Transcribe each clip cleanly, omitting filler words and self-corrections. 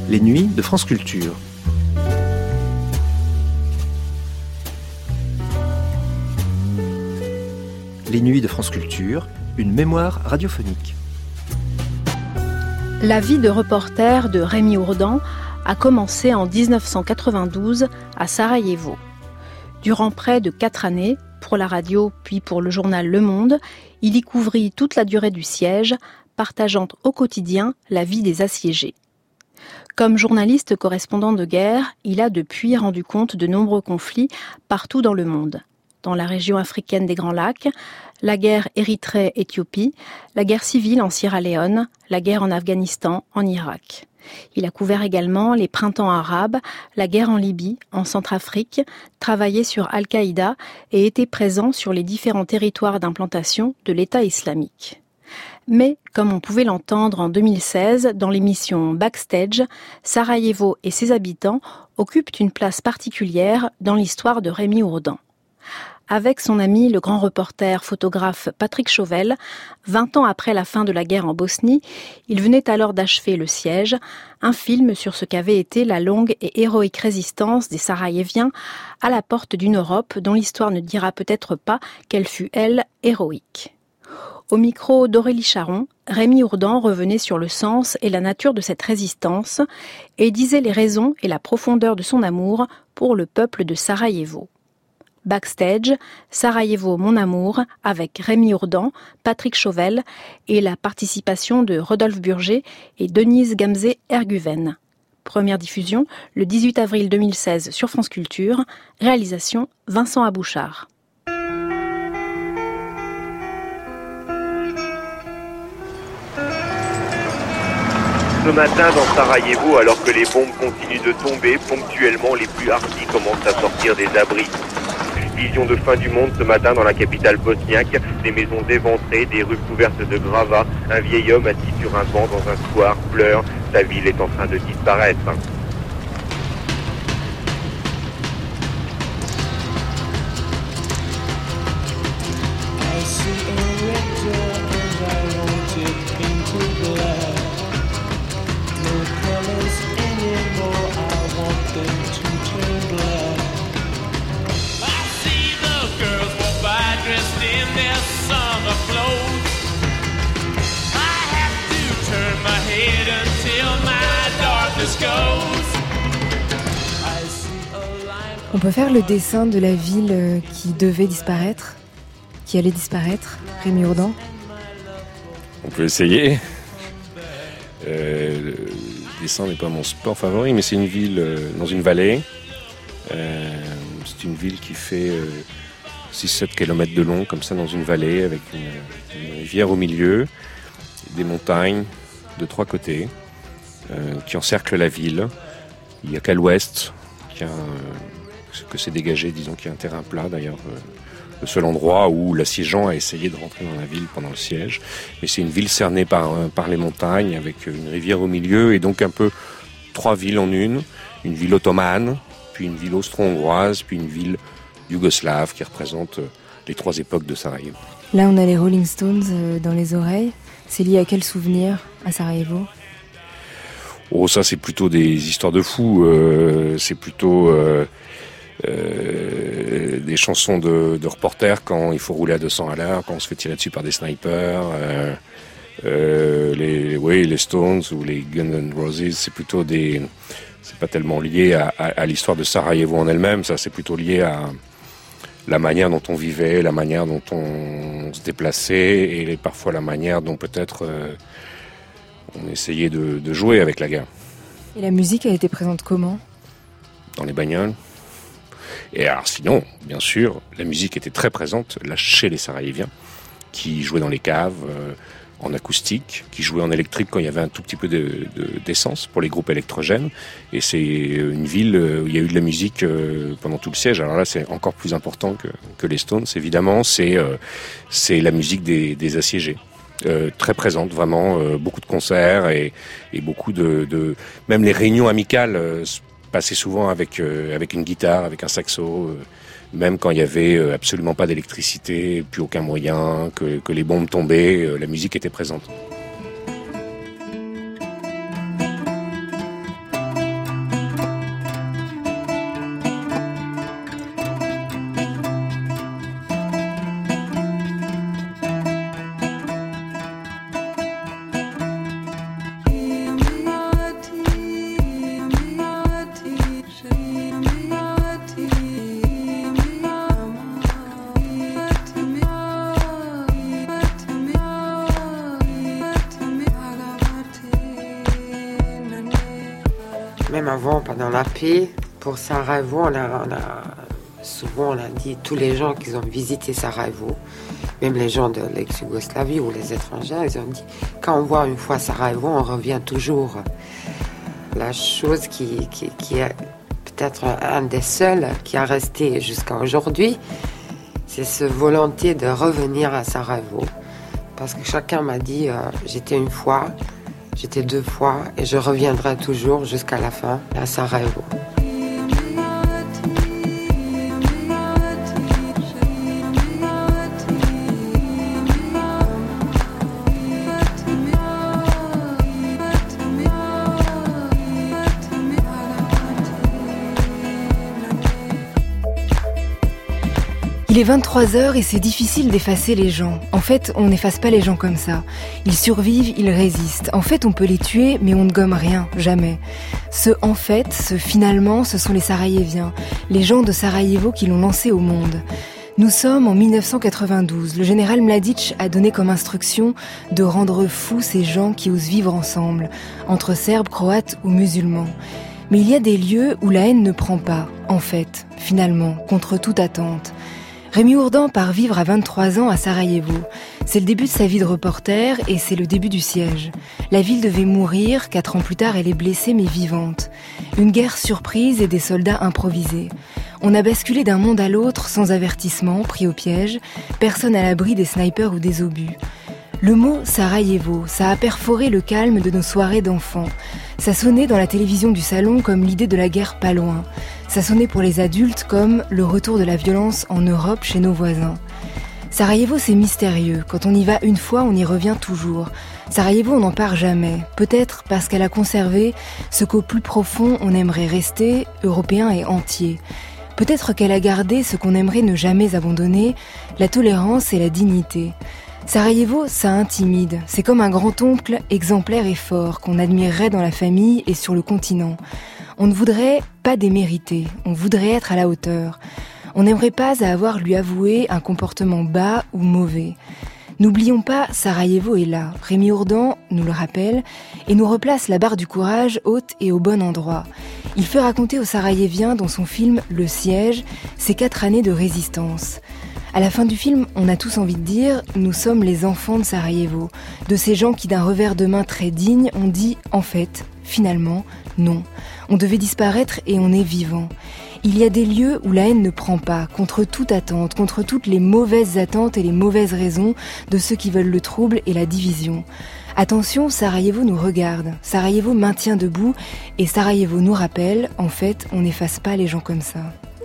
Les nuits de France Culture. Les nuits de France Culture, une mémoire radiophonique. La vie de reporter de Rémi Ourdan a commencé en 1992 à Sarajevo. Durant près de 4 années, pour la radio puis pour le journal Le Monde, il y couvrit toute la durée du siège, partageant au quotidien la vie des assiégés. Comme journaliste correspondant de guerre, il a depuis rendu compte de nombreux conflits partout dans le monde. Dans la région africaine des Grands Lacs, la guerre Érythrée-Éthiopie, la guerre civile en Sierra Leone, la guerre en Afghanistan, en Irak. Il a couvert également les printemps arabes, la guerre en Libye, en Centrafrique, travaillé sur Al-Qaïda et était présent sur les différents territoires d'implantation de l'État islamique. Mais, comme on pouvait l'entendre en 2016 dans l'émission Backstage, Sarajevo et ses habitants occupent une place particulière dans l'histoire de Rémi Ourdan. Avec son ami le grand reporter photographe Patrick Chauvel, 20 ans après la fin de la guerre en Bosnie, il venait alors d'achever Le Siège, un film sur ce qu'avait été la longue et héroïque résistance des Sarajeviens à la porte d'une Europe dont l'histoire ne dira peut-être pas qu'elle fut, elle, héroïque. Au micro d'Aurélie Charon, Rémi Ourdan revenait sur le sens et la nature de cette résistance et disait les raisons et la profondeur de son amour pour le peuple de Sarajevo. Backstage, Sarajevo mon amour, avec Rémi Ourdan, Patrick Chauvel et la participation de Rodolphe Burger et Denise Gamzé-Erguven. Première diffusion le 18 avril 2016 sur France Culture, réalisation Vincent Abouchard. Ce matin dans Sarajevo, alors que les bombes continuent de tomber, ponctuellement les plus hardis commencent à sortir des abris. Vision de fin du monde ce matin dans la capitale bosniaque, des maisons éventrées, des rues couvertes de gravats, un vieil homme assis sur un banc dans un square pleure, sa ville est en train de disparaître. On peut faire le dessin de la ville qui devait disparaître, qui allait disparaître, Rémi Ourdan? On peut essayer. Le dessin n'est pas mon sport favori, mais c'est une ville dans une vallée. C'est une ville qui fait 6-7 km de long, comme ça, dans une vallée, avec une rivière au milieu, des montagnes de 3 côtés qui encerclent la ville. Il n'y a qu'à l'ouest que c'est dégagé, disons qu'il y a un terrain plat d'ailleurs, le seul endroit où l'assiégeant a essayé de rentrer dans la ville pendant le siège. Mais c'est une ville cernée par les montagnes avec une rivière au milieu et donc un peu 3 villes en une ville ottomane, puis une ville austro-hongroise, puis une ville yougoslave qui représente les 3 époques de Sarajevo. Là on a les Rolling Stones dans les oreilles, c'est lié à quel souvenir à Sarajevo? Oh, ça c'est plutôt des histoires de fous, c'est plutôt des chansons de reporters quand il faut rouler à 200 à l'heure, quand on se fait tirer dessus par des snipers, les Stones ou les Guns N' Roses, c'est plutôt c'est pas tellement lié à l'histoire de Sarajevo en elle-même, ça c'est plutôt lié à la manière dont on vivait, la manière dont on se déplaçait et parfois la manière dont peut-être on essayait de jouer avec la guerre. Et la musique a été présente comment? Dans les bagnoles. Et alors sinon, bien sûr, la musique était très présente là chez les Sarajeviens, qui jouaient dans les caves, en acoustique, qui jouaient en électrique quand il y avait un tout petit peu d'essence pour les groupes électrogènes. Et c'est une ville où il y a eu de la musique pendant tout le siège. Alors là, c'est encore plus important que les Stones, évidemment. C'est la musique des assiégés. Très présente, vraiment, beaucoup de concerts et beaucoup de même les réunions amicales passaient souvent avec une guitare, avec un saxo, même quand il y avait absolument pas d'électricité, plus aucun moyen, que les bombes tombaient, la musique était présente. Même avant, pendant la paix, pour Sarajevo, souvent on a dit, tous les gens qui ont visité Sarajevo, même les gens de l'ex-Yougoslavie ou les étrangers, ils ont dit, quand on voit une fois Sarajevo, on revient toujours. La chose qui est peut-être un des seuls qui a resté jusqu'à aujourd'hui, c'est cette volonté de revenir à Sarajevo. Parce que chacun m'a dit, j'étais une fois, j'étais 2 fois, et je reviendrai toujours jusqu'à la fin à Sarajevo. Il est 23h et c'est difficile d'effacer les gens. En fait, on n'efface pas les gens comme ça. Ils survivent, ils résistent. En fait, on peut les tuer, mais on ne gomme rien, jamais. Ce finalement, ce sont les Sarajeviens, les gens de Sarajevo qui l'ont lancé au monde. Nous sommes en 1992. Le général Mladic a donné comme instruction de rendre fous ces gens qui osent vivre ensemble, entre Serbes, Croates ou musulmans. Mais il y a des lieux où la haine ne prend pas, en fait, finalement, contre toute attente. Rémi Ourdan part vivre à 23 ans à Sarajevo. C'est le début de sa vie de reporter et c'est le début du siège. La ville devait mourir, 4 ans plus tard elle est blessée mais vivante. Une guerre surprise et des soldats improvisés. On a basculé d'un monde à l'autre sans avertissement, pris au piège, personne à l'abri des snipers ou des obus. Le mot Sarajevo, ça a perforé le calme de nos soirées d'enfants. Ça sonnait dans la télévision du salon comme l'idée de la guerre pas loin. Ça sonnait pour les adultes comme le retour de la violence en Europe chez nos voisins. Sarajevo, c'est mystérieux. Quand on y va une fois, on y revient toujours. Sarajevo, on n'en part jamais. Peut-être parce qu'elle a conservé ce qu'au plus profond, on aimerait rester, européen et entier. Peut-être qu'elle a gardé ce qu'on aimerait ne jamais abandonner, la tolérance et la dignité. Sarajevo, ça intimide. C'est comme un grand-oncle exemplaire et fort qu'on admirerait dans la famille et sur le continent. On ne voudrait pas démériter, on voudrait être à la hauteur. On n'aimerait pas avoir lui avouer un comportement bas ou mauvais. N'oublions pas, Sarajevo est là. Rémi Ourdan nous le rappelle et nous replace la barre du courage haute et au bon endroit. Il fait raconter aux Sarajeviens dans son film « Le siège » ces 4 années de résistance. À la fin du film, on a tous envie de dire « Nous sommes les enfants de Sarajevo », de ces gens qui d'un revers de main très digne ont dit « En fait, finalement, non. On devait disparaître et on est vivant ». Il y a des lieux où la haine ne prend pas, contre toute attente, contre toutes les mauvaises attentes et les mauvaises raisons de ceux qui veulent le trouble et la division. Attention, Sarajevo nous regarde, Sarajevo maintient debout et Sarajevo nous rappelle, en fait, on n'efface pas les gens comme ça.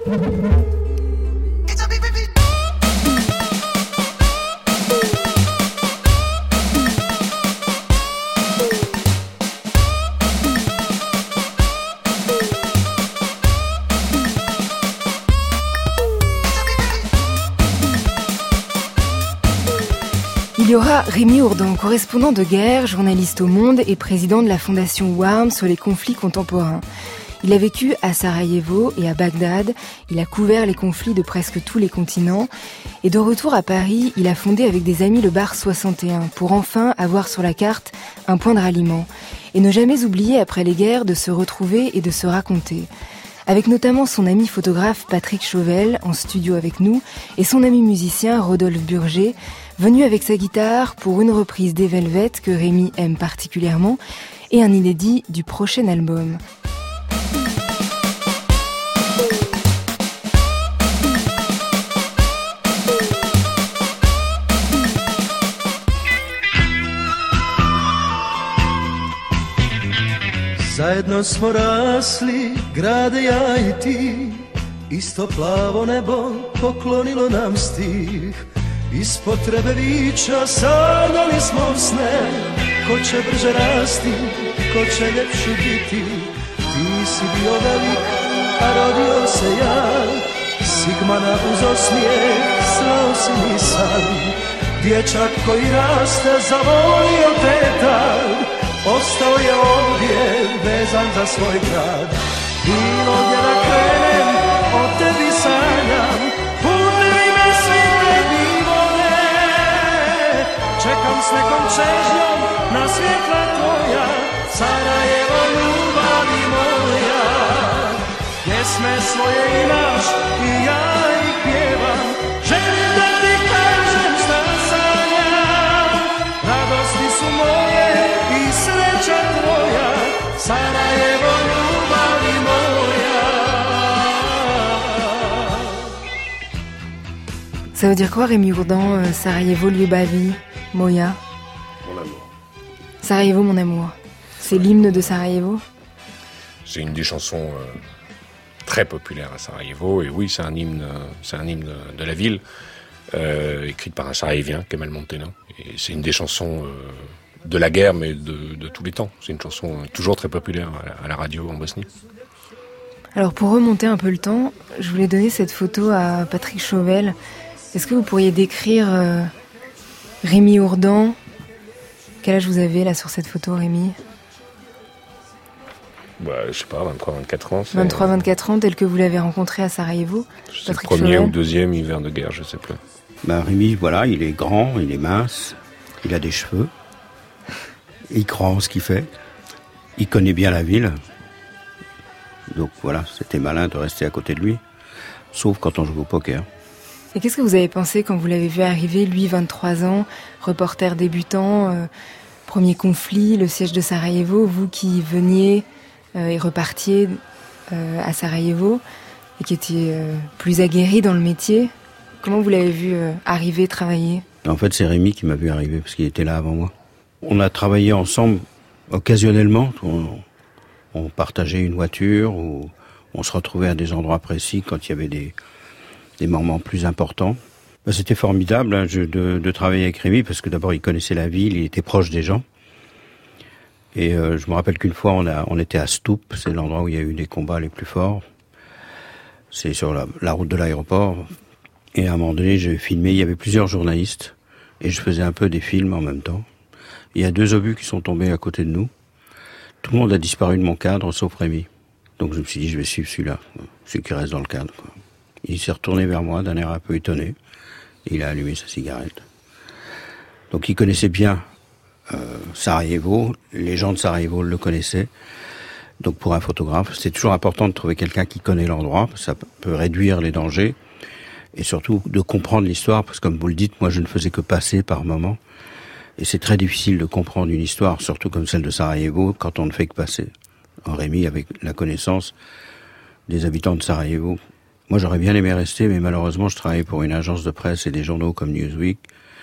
Il y aura Rémi Ourdan, correspondant de guerre, journaliste au Monde et président de la fondation WARM sur les conflits contemporains. Il a vécu à Sarajevo et à Bagdad, il a couvert les conflits de presque tous les continents et de retour à Paris, il a fondé avec des amis le bar 61 pour enfin avoir sur la carte un point de ralliement et ne jamais oublier après les guerres de se retrouver et de se raconter. Avec notamment son ami photographe Patrick Chauvel en studio avec nous et son ami musicien Rodolphe Burger, venu avec sa guitare pour une reprise des Velvet que Rémi aime particulièrement et un inédit du prochain album. Zajedno smo rasli, grade ja i ti, isto plavo nebo poklonilo nam stih. Iz potrebe vića sanjali smo sne, ko će brže rasti, ko će ljepši biti. Ti si bio velik, a rodio se ja, Sigmana uz osmijeh, slao si mi san. Dječak koji raste, zavolio te tad, ostao je ovdje, vezan za svoj grad. Bilo gdje da krenem, o tebi sanjam, putevi me svi tebi vode. Čekam s nekom čežnjom na svjetla tvoja, Sarajevo ljubavi moja. pjesme svoje imaš i ja ih pjevam. Želim da ti kažem šta sanjam, radosti su moje i sreća tvoja, Sarajevo ljubavi moja. Ça veut dire quoi, Rémi Ourdan, Sarajevo ljubavi moja? Mon amour. Sarajevo, mon amour. C'est l'hymne de Sarajevo? C'est une des chansons très populaires à Sarajevo. Et oui, c'est un hymne de la ville, écrite par un Sarajevien, Kemal Montena. Et c'est une des chansons de la guerre, mais de tous les temps. C'est une chanson toujours très populaire à la radio en Bosnie. Alors pour remonter un peu le temps, je voulais donner cette photo à Patrick Chauvel. Est-ce que vous pourriez décrire Rémi Ourdan? Quel âge vous avez là sur cette photo, Rémi? Je sais pas, 23-24 ans. 23-24 ans, tel que vous l'avez rencontré à Sarajevo. C'est le premier ou deuxième hiver de guerre, je sais plus. Rémi, voilà, il est grand, il est mince, il a des cheveux, il croit en ce qu'il fait, il connaît bien la ville. Donc voilà, c'était malin de rester à côté de lui, sauf quand on joue au poker. Et qu'est-ce que vous avez pensé quand vous l'avez vu arriver, lui, 23 ans, reporter débutant, premier conflit, le siège de Sarajevo, vous qui veniez et repartiez à Sarajevo et qui étiez plus aguerri dans le métier, comment vous l'avez vu arriver, travailler? En fait, c'est Rémi qui m'a vu arriver parce qu'il était là avant moi. On a travaillé ensemble occasionnellement. On partageait une voiture ou on se retrouvait à des endroits précis quand il y avait des moments plus importants. C'était formidable de travailler avec Rémi parce que d'abord il connaissait la ville, il était proche des gens. Et je me rappelle qu'une fois on était à Stup, c'est l'endroit où il y a eu les combats les plus forts. C'est sur la route de l'aéroport. Et à un moment donné, j'ai filmé, il y avait plusieurs journalistes et je faisais un peu des films en même temps. Il y a 2 obus qui sont tombés à côté de nous. Tout le monde a disparu de mon cadre, sauf Rémi. Donc je me suis dit, je vais suivre celui-là, celui qui reste dans le cadre. Il s'est retourné vers moi d'un air un peu étonné. Et il a allumé sa cigarette. Donc il connaissait bien Sarajevo. Les gens de Sarajevo le connaissaient. Donc pour un photographe, c'est toujours important de trouver quelqu'un qui connaît l'endroit. Ça peut réduire les dangers. Et surtout de comprendre l'histoire. Parce que comme vous le dites, moi je ne faisais que passer par moments. Et c'est très difficile de comprendre une histoire, surtout comme celle de Sarajevo, quand on ne fait que passer. Rémi, avec la connaissance des habitants de Sarajevo. Moi, j'aurais bien aimé rester, mais malheureusement, je travaillais pour une agence de presse et des journaux comme Newsweek.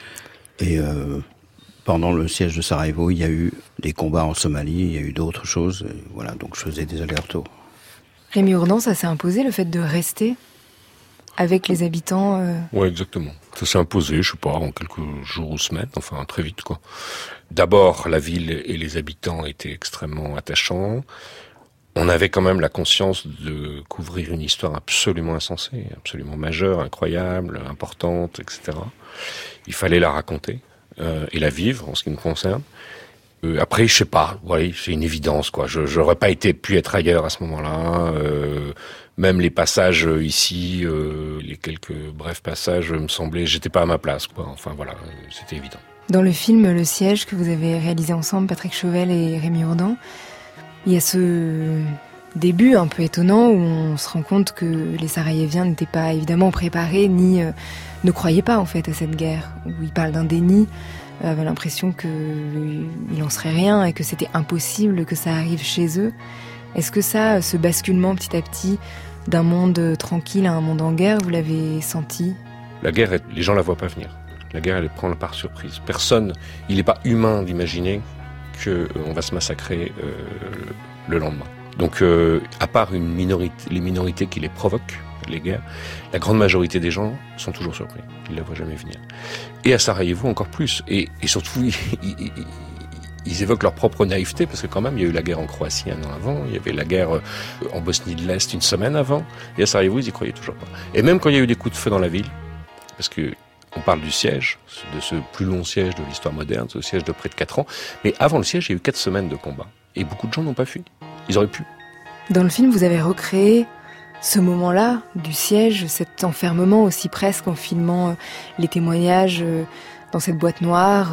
Et pendant le siège de Sarajevo, il y a eu des combats en Somalie, il y a eu d'autres choses. Et voilà, donc je faisais des allers-retours. Rémi Ourdan, ça s'est imposé, le fait de rester avec les habitants Oui, exactement. Ça s'est imposé, je sais pas, en quelques jours ou semaines, enfin très vite, quoi. D'abord, la ville et les habitants étaient extrêmement attachants. On avait quand même la conscience de couvrir une histoire absolument insensée, absolument majeure, incroyable, importante, etc. Il fallait la raconter et la vivre, en ce qui me concerne. Après, je sais pas, ouais, c'est une évidence, quoi. J'aurais pas pu être ailleurs à ce moment-là. Même les passages ici, les quelques brefs passages, me semblaient, j'étais pas à ma place, quoi. Enfin voilà, c'était évident. Dans le film Le Siège que vous avez réalisé ensemble, Patrick Chauvel et Rémi Ourdan, il y a ce début un peu étonnant où on se rend compte que les Sarajeviens n'étaient pas évidemment préparés ni ne croyaient pas en fait à cette guerre. Où ils parlent d'un déni, avaient l'impression qu'il n'en serait rien et que c'était impossible que ça arrive chez eux. Est-ce que ça, ce basculement petit à petit d'un monde tranquille à un monde en guerre, vous l'avez senti? La guerre, les gens la voient pas venir. La guerre, elle prend par surprise. Personne, il n'est pas humain d'imaginer qu'on va se massacrer le lendemain. Donc, à part les minorités qui les provoquent, les guerres, la grande majorité des gens sont toujours surpris. Ils ne la voient jamais venir. Et à Sarajevo, encore plus. Et surtout, ils évoquent leur propre naïveté, parce que quand même, il y a eu la guerre en Croatie un an avant, il y avait la guerre en Bosnie de l'Est une semaine avant, et à Sarajevo, ils y croyaient toujours pas. Et même quand il y a eu des coups de feu dans la ville, parce que on parle du siège, de ce plus long siège de l'histoire moderne, ce siège de près de 4 ans. Mais avant le siège, il y a eu 4 semaines de combat. Et beaucoup de gens n'ont pas fui. Ils auraient pu. Dans le film, vous avez recréé ce moment-là du siège, cet enfermement aussi presque en filmant les témoignages dans cette boîte noire,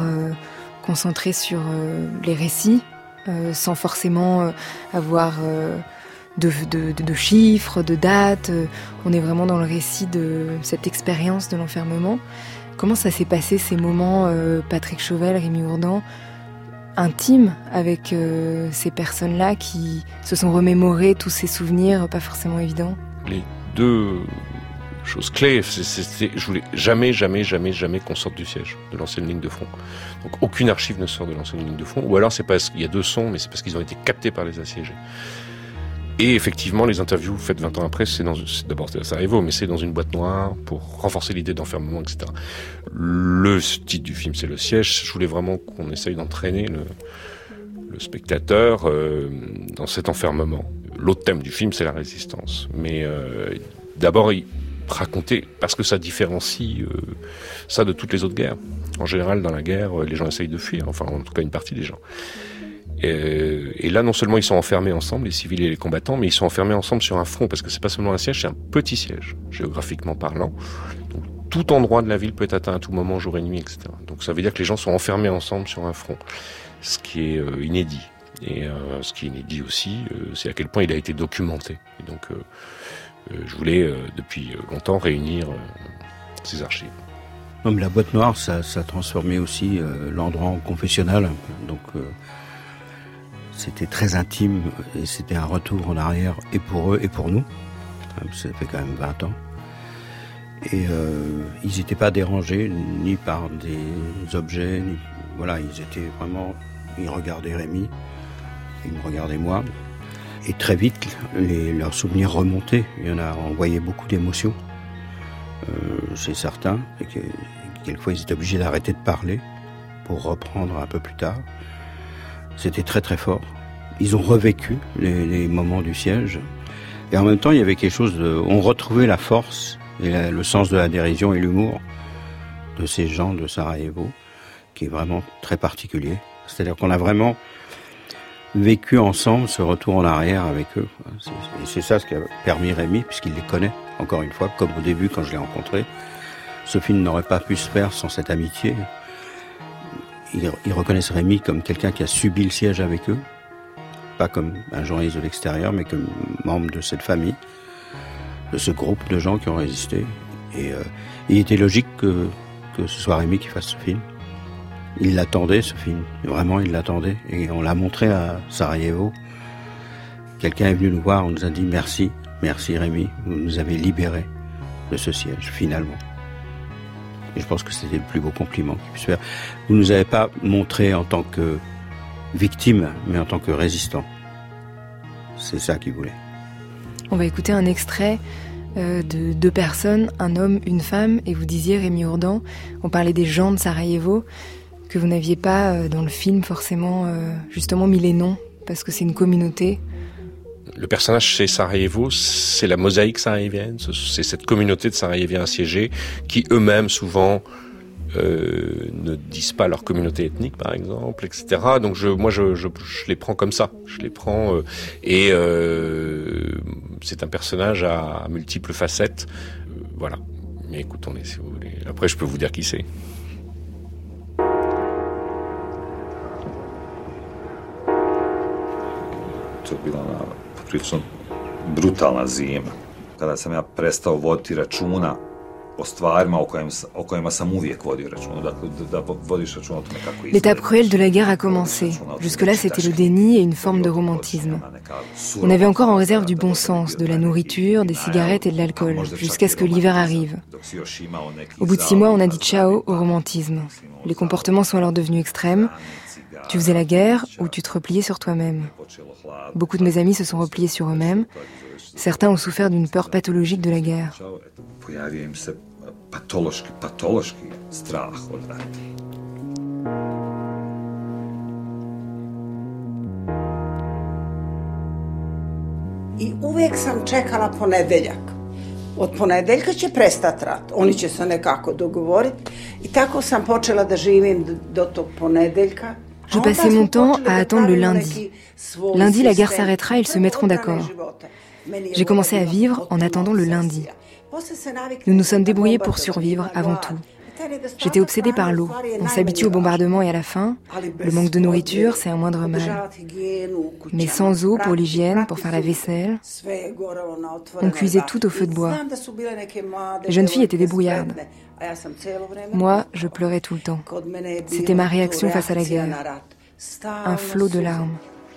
concentré sur les récits, sans forcément avoir de chiffres, de dates. On est vraiment dans le récit de cette expérience de l'enfermement. Comment ça s'est passé ces moments, Patrick Chauvel, Rémi Ourdan, intimes avec ces personnes-là qui se sont remémorées tous ces souvenirs pas forcément évidents? Les deux choses clés, je voulais jamais qu'on sorte du siège, de l'ancienne ligne de front. Donc aucune archive ne sort de l'ancienne ligne de front, ou alors c'est parce qu'il y a 2 sons, mais c'est parce qu'ils ont été captés par les assiégés. Et effectivement, les interviews faites 20 ans après, c'est d'abord à Sarajevo, mais c'est dans une boîte noire pour renforcer l'idée d'enfermement, etc. Le titre du film, c'est Le Siège. Je voulais vraiment qu'on essaye d'entraîner le spectateur dans cet enfermement. L'autre thème du film, c'est la résistance. Mais d'abord, raconter, parce que ça différencie ça de toutes les autres guerres. En général, dans la guerre, les gens essayent de fuir, enfin en tout cas une partie des gens. Et là, non seulement ils sont enfermés ensemble, les civils et les combattants, mais ils sont enfermés ensemble sur un front, parce que c'est pas seulement un siège, c'est un petit siège, géographiquement parlant. Donc, tout endroit de la ville peut être atteint à tout moment, jour et nuit, etc. Donc ça veut dire que les gens sont enfermés ensemble sur un front, ce qui est inédit. Et ce qui est inédit aussi, c'est à quel point il a été documenté. Et donc je voulais, depuis longtemps, réunir ces archives. Non, mais la boîte noire, ça a transformé aussi l'endroit en confessionnal. Donc c'était très intime et c'était un retour en arrière et pour eux et pour nous. Ça fait quand même 20 ans. Et ils n'étaient pas dérangés ni par des objets, voilà, ils étaient vraiment, ils regardaient Rémi, ils me regardaient moi. Et très vite, leurs souvenirs remontaient. On voyait beaucoup d'émotions chez certains. Et quelquefois, ils étaient obligés d'arrêter de parler pour reprendre un peu plus tard. C'était très très fort. Ils ont revécu les moments du siège. Et en même temps, il y avait quelque chose on retrouvait la force et le sens de la dérision et l'humour de ces gens de Sarajevo, qui est vraiment très particulier. C'est-à-dire qu'on a vraiment vécu ensemble ce retour en arrière avec eux. Et c'est ça ce qui a permis Rémi, puisqu'il les connaît, encore une fois, comme au début quand je l'ai rencontré. Ce film n'aurait pas pu se faire sans cette amitié. Ils reconnaissent Rémi comme quelqu'un qui a subi le siège avec eux, pas comme un journaliste de l'extérieur, mais comme membre de cette famille, de ce groupe de gens qui ont résisté. Et il était logique que ce soit Rémi qui fasse ce film. Il l'attendait, ce film. Vraiment, il l'attendait. Et on l'a montré à Sarajevo. Quelqu'un est venu nous voir, on nous a dit merci Rémi, vous nous avez libérés de ce siège, finalement. Et je pense que c'était le plus beau compliment qu'il puisse faire. Vous ne nous avez pas montré en tant que victime, mais en tant que résistant. C'est ça qu'il voulait. On va écouter un extrait de 2 personnes, un homme, une femme, et vous disiez, Rémi Ourdan, on parlait des gens de Sarajevo, que vous n'aviez pas dans le film forcément justement mis les noms, parce que c'est une communauté. Le personnage chez Sarajevo, c'est la mosaïque sarajevienne, c'est cette communauté de Sarajeviens assiégés qui eux-mêmes souvent ne disent pas leur communauté ethnique, par exemple, etc. Donc je les prends comme ça. Je les prends c'est un personnage à multiples facettes. Voilà. Mais écoutez, si vous voulez. Après, je peux vous dire qui c'est. To je bila ona prilično brutalna zima. Kada sam ja prestao voditi računa o stvarima o kojima sam uvijek vodio računa. Dakle, da vodiš računa o tome kako izgleda. L'étape cruelle de la guerre a commencé. Jusque-là, c'était le déni et une forme de romantisme. On avait encore en réserve du bon sens, de la nourriture, des cigarettes et de l'alcool, jusqu'à ce que l'hiver arrive. Au bout de 6 mois, on a dit ciao au romantisme. Les comportements sont alors devenus extrêmes. Tu faisais la guerre ou tu te repliais sur toi-même. Beaucoup de mes amis se sont repliés sur eux-mêmes. Certains ont souffert d'une peur pathologique de la guerre. Pojavio im se patološki strah od rata. I uvijek sam čekala ponedeljak. Od ponedeljka će prestati rat. Oni će se nekako dogovoriti. I tako sam počela da živim do tog ponedeljka. Je passais mon temps à attendre le lundi. Lundi, la guerre s'arrêtera et ils se mettront d'accord. J'ai commencé à vivre en attendant le lundi. Nous nous sommes débrouillés pour survivre avant tout. J'étais obsédée par l'eau. On s'habitue au bombardement et à la faim. Le manque de nourriture, c'est un moindre mal. Mais sans eau pour l'hygiène, pour faire la vaisselle, on cuisait tout au feu de bois. Les jeunes filles étaient débrouillardes. Moi, je pleurais tout le temps. C'était ma réaction face à la guerre. Un flot de larmes.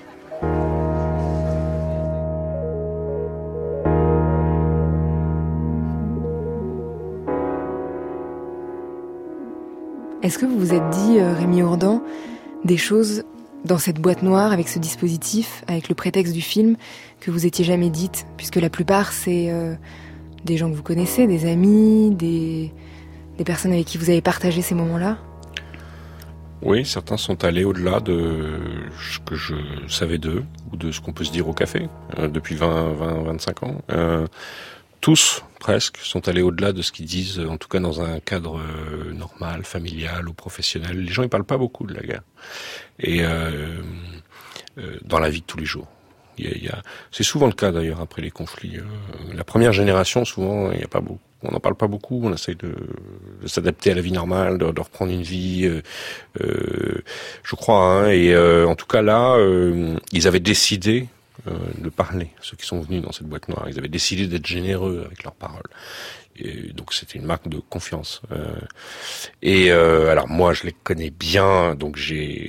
Est-ce que vous vous êtes dit, Rémi Ourdan, des choses dans cette boîte noire avec ce dispositif, avec le prétexte du film, que vous étiez jamais dites, puisque la plupart c'est des gens que vous connaissez, des amis, des personnes avec qui vous avez partagé ces moments-là? Oui, certains sont allés au-delà de ce que je savais d'eux, ou de ce qu'on peut se dire au café, depuis 25 ans. Tous, presque, sont allés au-delà de ce qu'ils disent, en tout cas dans un cadre normal, familial ou professionnel. Les gens, ils parlent pas beaucoup de la guerre. Et dans la vie de tous les jours. C'est souvent le cas d'ailleurs après les conflits. La première génération, souvent, il y a pas beaucoup. On n'en parle pas beaucoup. On essaye de s'adapter à la vie normale, de reprendre une vie, je crois. Hein, et en tout cas là, ils avaient décidé de parler. Ceux qui sont venus dans cette boîte noire, ils avaient décidé d'être généreux avec leurs paroles. Et donc c'était une marque de confiance. Alors moi je les connais bien, donc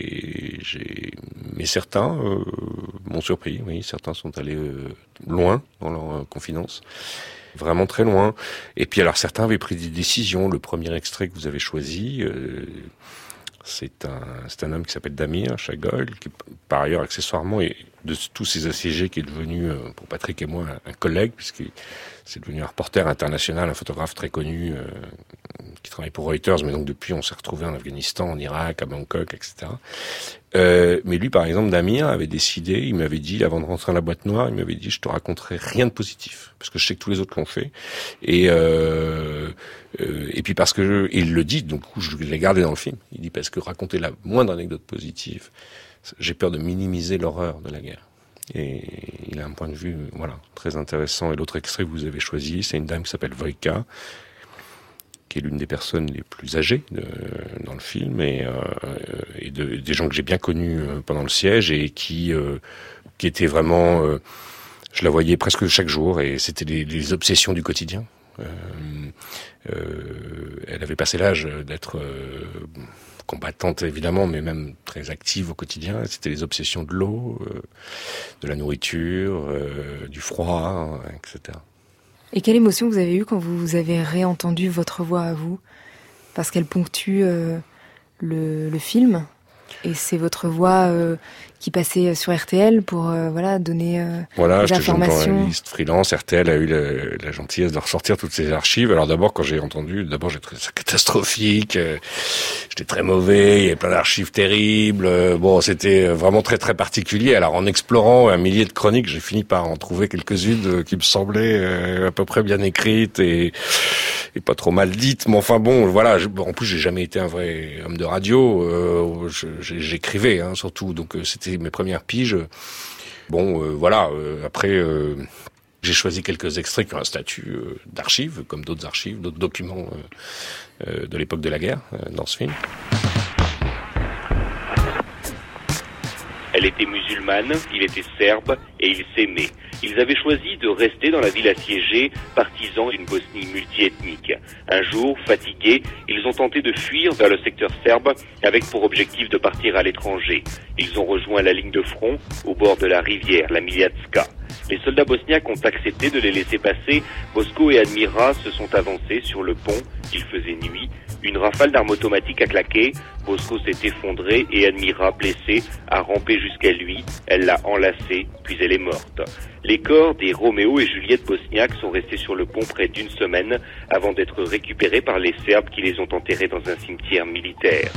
mais certains m'ont surpris. Oui, certains sont allés loin dans leur confidence, vraiment très loin. Et puis alors certains avaient pris des décisions. Le premier extrait que vous avez choisi, c'est un homme qui s'appelle Damir Chagol, qui par ailleurs accessoirement est de tous ces assiégés qui est devenu pour Patrick et moi un collègue, puisqu'il c'est devenu un reporter international, un photographe très connu qui travaille pour Reuters, mais donc depuis on s'est retrouvé en Afghanistan, en Irak, à Bangkok, etc. Mais lui par exemple, Damir avait décidé, il m'avait dit avant de rentrer dans la boîte noire, il m'avait dit je te raconterai rien de positif parce que je sais que tous les autres l'ont fait et puis parce que il le dit, donc je l'ai gardé dans le film. Il dit parce que raconter la moindre anecdote positive, j'ai peur de minimiser l'horreur de la guerre. Et il a un point de vue, voilà, très intéressant. Et l'autre extrait que vous avez choisi, c'est une dame qui s'appelle Voïka, qui est l'une des personnes les plus âgées dans le film, et des gens que j'ai bien connus pendant le siège, et qui étaient vraiment... je la voyais presque chaque jour, et c'était les obsessions du quotidien. Elle avait passé l'âge d'être... combattante évidemment, mais même très active au quotidien. C'était les obsessions de l'eau, de la nourriture, du froid, etc. Et quelle émotion vous avez eue quand vous avez réentendu votre voix à vous? Parce qu'elle ponctue le film, et c'est votre voix qui passait sur RTL pour donner des informations. Jeune journaliste freelance. RTL a eu la gentillesse de ressortir toutes ces archives. Alors d'abord, quand j'ai entendu, j'ai trouvé ça catastrophique. J'étais très mauvais. Il y avait plein d'archives terribles. C'était vraiment très très particulier. Alors en explorant un millier de chroniques, j'ai fini par en trouver quelques-unes qui me semblaient à peu près bien écrites et pas trop mal dites. Mais enfin bon, voilà. En plus, j'ai jamais été un vrai homme de radio. J'écrivais surtout, donc c'était mes premières piges. Après, j'ai choisi quelques extraits qui ont un statut d'archives, comme d'autres archives, d'autres documents de l'époque de la guerre dans ce film. Elle était musulmane, il était serbe et ils s'aimaient. Ils avaient choisi de rester dans la ville assiégée, partisans d'une Bosnie multiethnique. Un jour, fatigués, ils ont tenté de fuir vers le secteur serbe avec pour objectif de partir à l'étranger. Ils ont rejoint la ligne de front au bord de la rivière, la Miljacka. Les soldats bosniaques ont accepté de les laisser passer. Boško et Admira se sont avancés sur le pont. Il faisait nuit. Une rafale d'armes automatiques a claqué. Boško s'est effondré et Admira, blessée, a rampé jusqu'à lui. Elle l'a enlacé, puis elle est morte. Les corps des Roméo et Juliette bosniaques sont restés sur le pont près d'une semaine avant d'être récupérés par les Serbes qui les ont enterrés dans un cimetière militaire.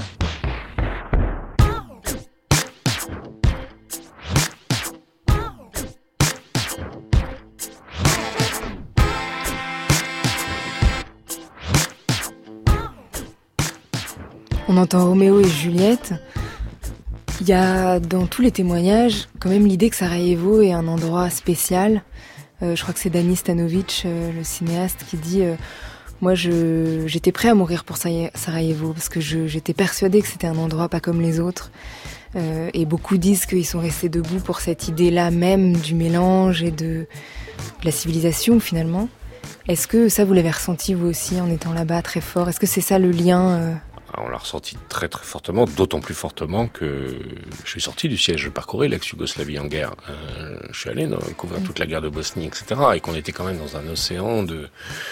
On entend Roméo et Juliette. Il y a dans tous les témoignages quand même l'idée que Sarajevo est un endroit spécial. Je crois que c'est Dani Stanovic, le cinéaste, qui dit Moi, j'étais prêt à mourir pour Sarajevo parce que j'étais persuadée que c'était un endroit pas comme les autres. Et beaucoup disent qu'ils sont restés debout pour cette idée-là même du mélange et de la civilisation finalement. Est-ce que ça, vous l'avez ressenti vous aussi en étant là-bas très fort? Est-ce que c'est ça le lien On l'a ressenti très très fortement, d'autant plus fortement que je suis sorti du siège, je parcourais l'ex-Yougoslavie en guerre. Je suis allé couvrir toute la guerre de Bosnie, etc. Et qu'on était quand même dans un océan de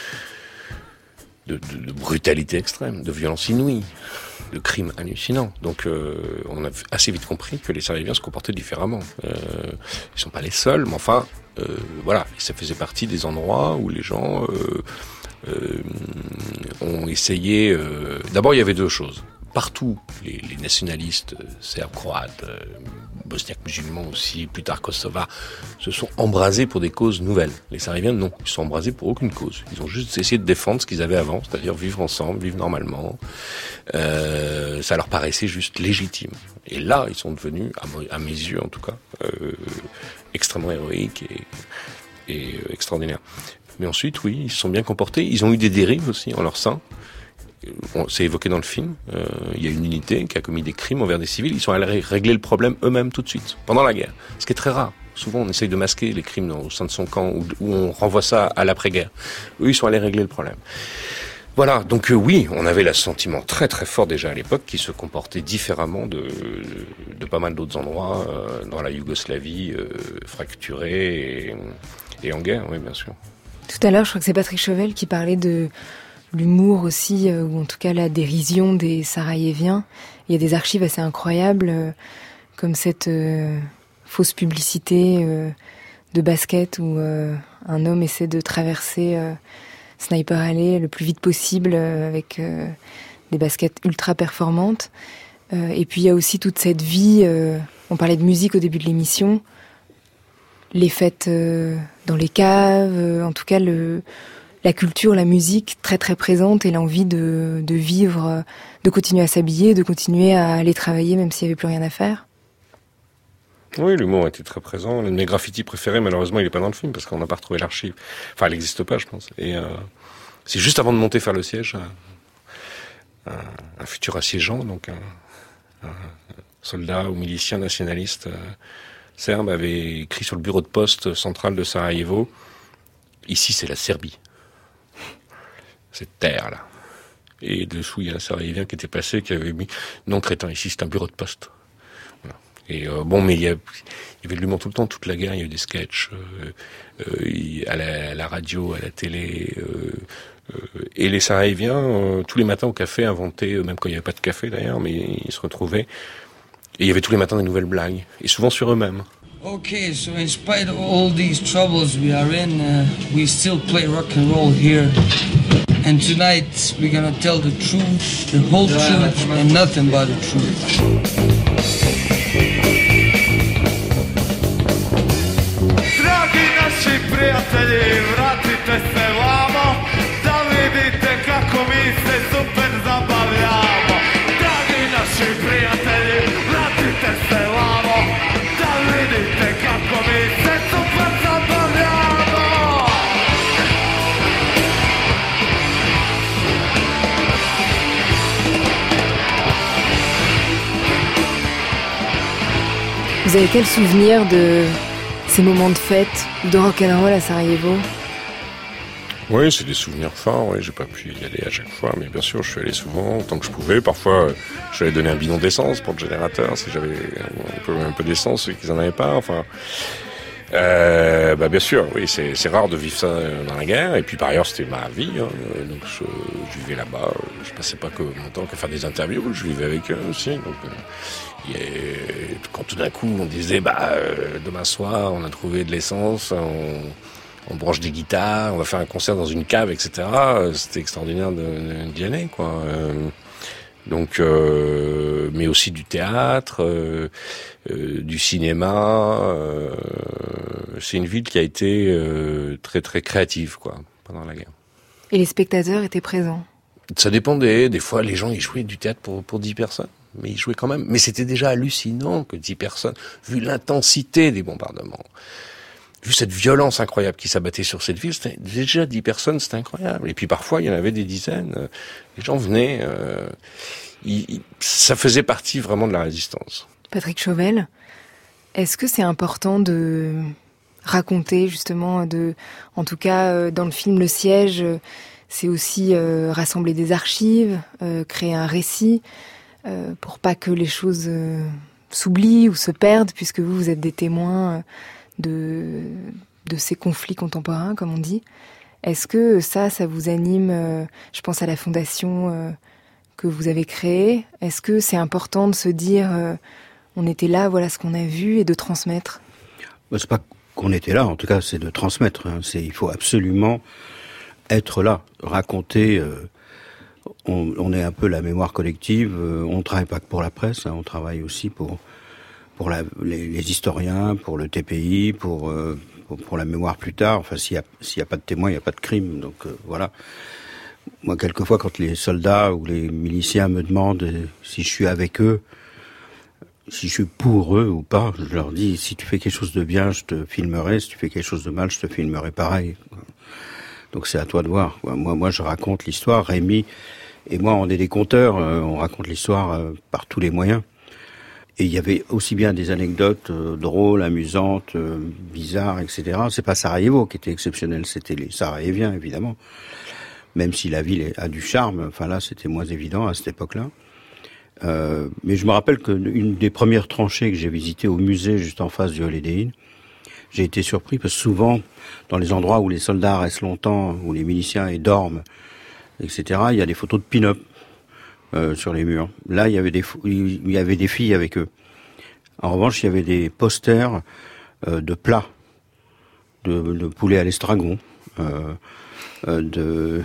brutalité extrême, de violence inouïe, de crimes hallucinants. Donc on a assez vite compris que les Sarajeviens se comportaient différemment. Ils sont pas les seuls, mais enfin, voilà, ça faisait partie des endroits où les gens ont essayé... D'abord, il y avait deux choses. Partout, les nationalistes serbes, croates, bosniaques musulmans aussi, plus tard kosovars, se sont embrasés pour des causes nouvelles. Les Sarajeviens, non. Ils se sont embrasés pour aucune cause. Ils ont juste essayé de défendre ce qu'ils avaient avant, c'est-à-dire vivre ensemble, vivre normalement. Ça leur paraissait juste légitime. Et là, ils sont devenus, à mes yeux en tout cas, extrêmement héroïques et extraordinaires. Mais ensuite, oui, ils se sont bien comportés. Ils ont eu des dérives aussi en leur sein. C'est évoqué dans le film. Il y a une unité qui a commis des crimes envers des civils. Ils sont allés régler le problème eux-mêmes tout de suite, pendant la guerre. Ce qui est très rare. Souvent, on essaye de masquer les crimes au sein de son camp, où on renvoie ça à l'après-guerre. Eux, ils sont allés régler le problème. Voilà, donc oui, on avait le sentiment très très fort déjà à l'époque qu'ils se comportaient différemment de pas mal d'autres endroits dans la Yougoslavie fracturée et en guerre, oui, bien sûr. Tout à l'heure, je crois que c'est Patrick Chauvel qui parlait de l'humour aussi, ou en tout cas la dérision des Sarajeviens. Il y a des archives assez incroyables, comme cette fausse publicité de basket où un homme essaie de traverser Sniper Alley le plus vite possible avec des baskets ultra performantes. Et puis il y a aussi toute cette vie, on parlait de musique au début de l'émission, les fêtes dans les caves, en tout cas la culture, la musique très très présente et l'envie de vivre, de continuer à s'habiller, de continuer à aller travailler même s'il n'y avait plus rien à faire. Oui, l'humour était très présent. L'un de mes graffitis préférés, malheureusement, il n'est pas dans le film parce qu'on n'a pas retrouvé l'archive. Enfin, elle n'existe pas, je pense. Et c'est juste avant de monter faire le siège, un futur assiégeant, donc un soldat ou milicien nationaliste serbe avait écrit sur le bureau de poste central de Sarajevo: ici, c'est la Serbie. Cette terre-là. Et dessous, il y a un Sarajevien qui était passé, qui avait mis non crétin, ici, c'est un bureau de poste. Voilà. Et bon, mais il y avait de l'humour tout le temps, toute la guerre, il y a eu des sketchs à la radio, à la télé. Et les Sarajeviens, tous les matins au café, inventaient, même quand il n'y avait pas de café d'ailleurs, mais ils se retrouvaient. Et il y avait tous les matins des nouvelles blagues, et souvent sur eux-mêmes. Okay, so in spite of all these troubles we are in, we still play rock and roll here. And tonight we're gonna tell the truth, the whole truth, and nothing but the truth. Dragi naši prijatelji, vratite se vamo, da vidite kako mi se super zabavljamo. Dragi naši prijatelji, vratite se vamo, da vidite kako mi se super zabavljamo. Vous avez quel souvenir de ces moments de fête, de rock'n'roll à Sarajevo? Oui, c'est des souvenirs forts, oui, j'ai pas pu y aller à chaque fois, mais bien sûr, je suis allé souvent, tant que je pouvais. Parfois, je suis allé donner un bidon d'essence pour le générateur, si j'avais un peu d'essence, ceux qui n'en avaient pas, enfin... bien sûr, oui, c'est rare de vivre ça dans la guerre, et puis par ailleurs, c'était ma vie, hein, donc je vivais là-bas, je passais pas que mon temps qu'à faire des interviews, je vivais avec eux aussi, donc... quand tout d'un coup, on disait, demain soir, on a trouvé de l'essence, on branche des guitares, on va faire un concert dans une cave, etc. C'était extraordinaire d'y aller, quoi. Donc, mais aussi du théâtre, du cinéma. C'est une ville qui a été très très créative, quoi, pendant la guerre. Et les spectateurs étaient présents? Ça dépendait. Des fois, les gens ils jouaient du théâtre pour 10 personnes. Mais ils jouaient quand même. Mais c'était déjà hallucinant que 10 personnes, vu l'intensité des bombardements. vu cette violence incroyable qui s'abattait sur cette ville, c'était déjà 10 personnes, c'était incroyable. Et puis parfois, il y en avait des dizaines. Les gens venaient. Ça faisait partie vraiment de la résistance. Patrick Chauvel, est-ce que c'est important de raconter justement, en tout cas dans le film Le Siège, c'est aussi rassembler des archives, créer un récit, pour pas que les choses s'oublient ou se perdent, puisque vous êtes des témoins de ces conflits contemporains, comme on dit. Est-ce que ça vous anime? Je pense à la fondation que vous avez créée. Est-ce que c'est important de se dire on était là, voilà ce qu'on a vu, et de transmettre? C'est pas qu'on était là, en tout cas, c'est de transmettre. Il faut absolument être là, raconter. On est un peu la mémoire collective. On travaille pas que pour la presse, on travaille aussi pour les historiens, pour le TPI, pour la mémoire plus tard. Enfin, s'il y a pas de témoins, il y a pas de crime. Donc voilà. Moi, quelquefois, quand les soldats ou les miliciens me demandent si je suis avec eux, si je suis pour eux ou pas, je leur dis, si tu fais quelque chose de bien, je te filmerai. Si tu fais quelque chose de mal, je te filmerai pareil. Donc c'est à toi de voir. Moi, je raconte l'histoire. Rémi et moi, on est des conteurs. On raconte l'histoire par tous les moyens. Et il y avait aussi bien des anecdotes drôles, amusantes, bizarres, etc. C'est pas Sarajevo qui était exceptionnel, c'était les Sarajeviens, évidemment. Même si la ville a du charme, enfin là, c'était moins évident à cette époque-là. Mais je me rappelle qu'une des premières tranchées que j'ai visitées au musée juste en face du Holiday Inn, j'ai été surpris parce que souvent, dans les endroits où les soldats restent longtemps, où les miliciens et dorment, etc., il y a des photos de pin-up sur les murs. Là, il y avait des filles avec eux. En revanche, il y avait des posters de plats, de poulet à l'estragon, de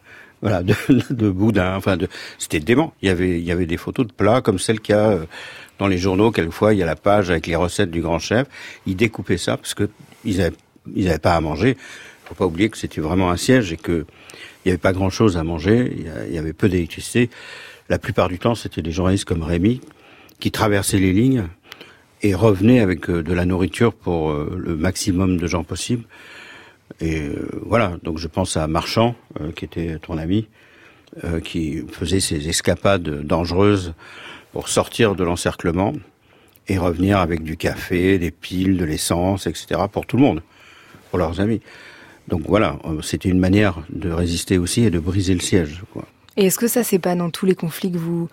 boudin, enfin c'était dément. Il y avait des photos de plats comme celles qu'il y a dans les journaux. Quelquefois, il y a la page avec les recettes du grand chef. Ils découpaient ça parce que ils avaient pas à manger. Faut pas oublier que c'était vraiment un siège et que il y avait pas grand chose à manger. Il y avait peu d'électricité. La plupart du temps, c'était des journalistes comme Rémi qui traversaient les lignes et revenaient avec de la nourriture pour le maximum de gens possible. Et voilà, donc je pense à Marchand, qui était ton ami, qui faisait ses escapades dangereuses pour sortir de l'encerclement et revenir avec du café, des piles, de l'essence, etc. pour tout le monde, pour leurs amis. Donc voilà, c'était une manière de résister aussi et de briser le siège, quoi. Et est-ce que ça, c'est pas dans tous les conflits que vous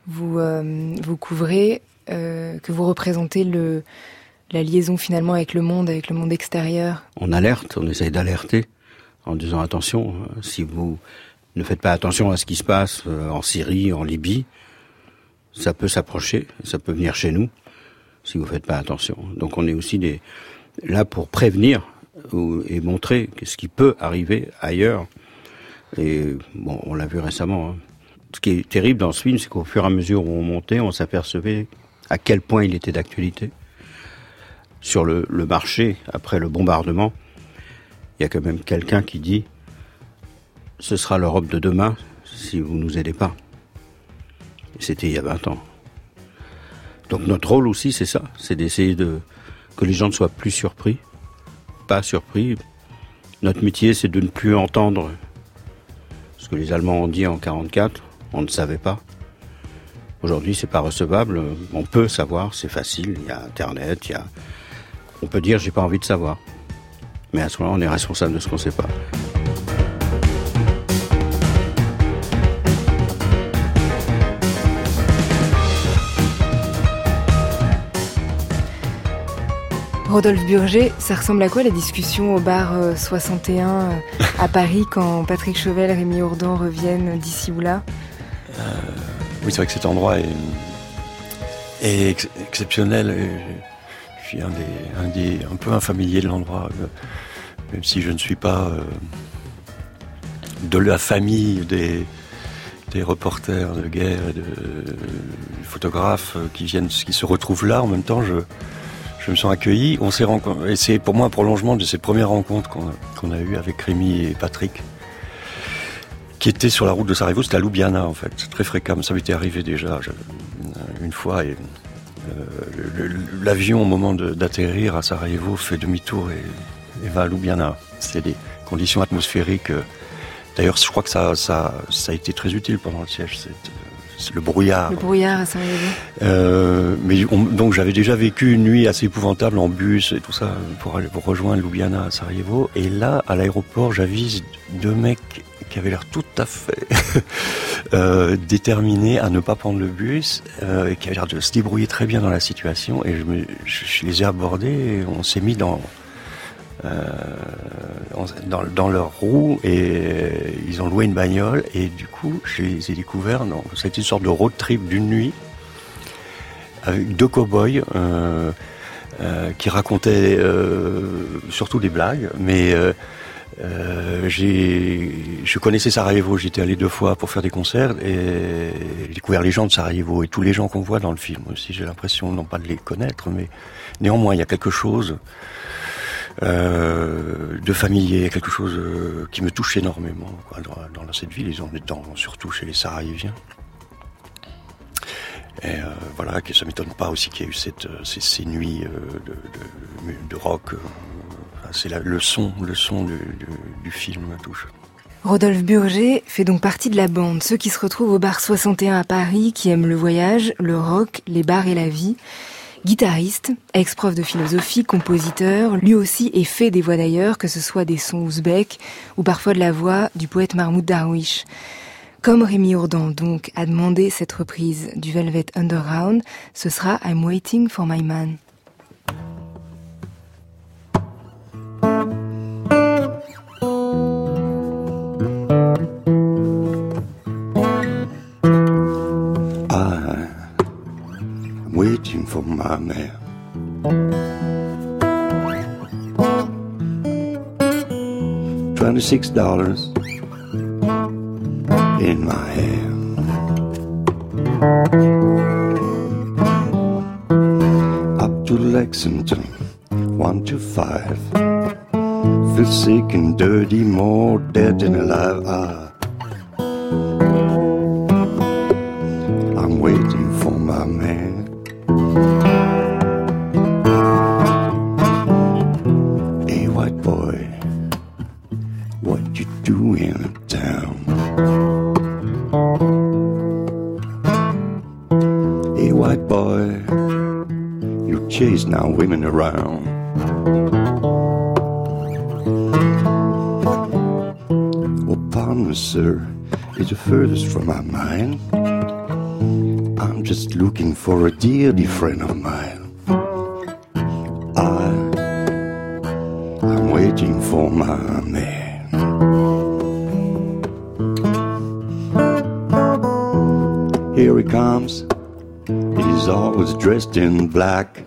couvrez, que vous représentez la liaison finalement avec le monde extérieur? On alerte, on essaye d'alerter en disant attention, si vous ne faites pas attention à ce qui se passe en Syrie, en Libye, ça peut s'approcher, ça peut venir chez nous, si vous faites pas attention. Donc on est aussi là pour prévenir et montrer ce qui peut arriver ailleurs. Et bon, on l'a vu récemment. Ce qui est terrible dans ce film, c'est qu'au fur et à mesure où on montait, on s'apercevait à quel point il était d'actualité. Sur le marché, après le bombardement, il y a quand même quelqu'un qui dit « Ce sera l'Europe de demain si vous ne nous aidez pas ». C'était il y a 20 ans. Donc notre rôle aussi, c'est ça, c'est d'essayer que les gens ne soient plus surpris, pas surpris. Notre métier, c'est de ne plus entendre ce que les Allemands ont dit en 1944, on ne savait pas. Aujourd'hui, c'est pas recevable, on peut savoir, c'est facile, il y a Internet, on peut dire j'ai pas envie de savoir. Mais à ce moment-là, on est responsable de ce qu'on sait pas. Rodolphe Burger, ça ressemble à quoi la discussion au bar 61 à Paris quand Patrick Chauvel et Rémi Ourdan reviennent d'ici ou là? Oui, c'est vrai que cet endroit est exceptionnel. Je suis un peu un familier de l'endroit, même si je ne suis pas de la famille des reporters de guerre et de photographes qui se retrouvent là. En même temps, je me sens accueilli. On s'est rencontrés, et c'est pour moi un prolongement de ces premières rencontres qu'on a eues avec Rémi et Patrick, qui étaient sur la route de Sarajevo. C'était à Ljubljana, en fait, très fréquemment. Ça m'était arrivé déjà une fois, et L'avion, au moment d'atterrir à Sarajevo, fait demi-tour et va à Ljubljana. C'est des conditions atmosphériques. D'ailleurs, je crois que ça a été très utile pendant le siège. C'est le brouillard. Le brouillard à Sarajevo. Donc j'avais déjà vécu une nuit assez épouvantable en bus et tout ça pour rejoindre Ljubljana à Sarajevo. Et là, à l'aéroport, j'avise deux mecs qui avaient l'air tout à fait déterminés à ne pas prendre le bus et qui avaient l'air de se débrouiller très bien dans la situation. Et je les ai abordés et on s'est mis dans leur roue et ils ont loué une bagnole et du coup je les ai découverts. C'était une sorte de road trip d'une nuit avec deux cow-boys qui racontaient surtout des blagues, mais je connaissais Sarajevo, j'étais allé 2 fois pour faire des concerts et j'ai découvert les gens de Sarajevo et tous les gens qu'on voit dans le film aussi. J'ai l'impression non pas de les connaître, mais néanmoins il y a quelque chose de familier, quelque chose qui me touche énormément quoi, dans cette ville, surtout chez les Sarajeviens. Et voilà, que ça m'étonne pas aussi qu'il y ait eu ces nuits de rock. C'est le son du film me touche. Rodolphe Burger fait donc partie de la bande, ceux qui se retrouvent au bar 61 à Paris, qui aiment le voyage, le rock, les bars et la vie. Guitariste, ex-prof de philosophie, compositeur, lui aussi est fait des voix d'ailleurs, que ce soit des sons ouzbeks ou parfois de la voix du poète Mahmoud Darwish. Comme Rémi Ourdan donc a demandé cette reprise du Velvet Underground, ce sera I'm Waiting for My Man. Waiting for my man. $26 in my hand. Up to Lexington, 125. Feel sick and dirty, more dead than alive. I'm waiting for my man. Hey, white boy, what you doing uptown? Hey, white boy, you chase now women around. Oh, pardon, sir, it's the furthest from my mind. I'm just looking for a dear friend of mine. I'm waiting for my man. Here he comes. He's always dressed in black.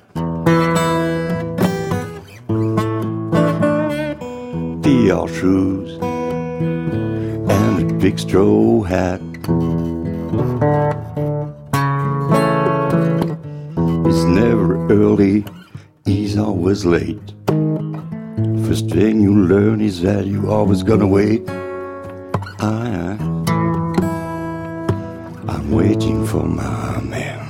Dior shoes and a big straw hat. He's never early, he's always late. First thing you learn is that you always gonna wait. I'm waiting for my man.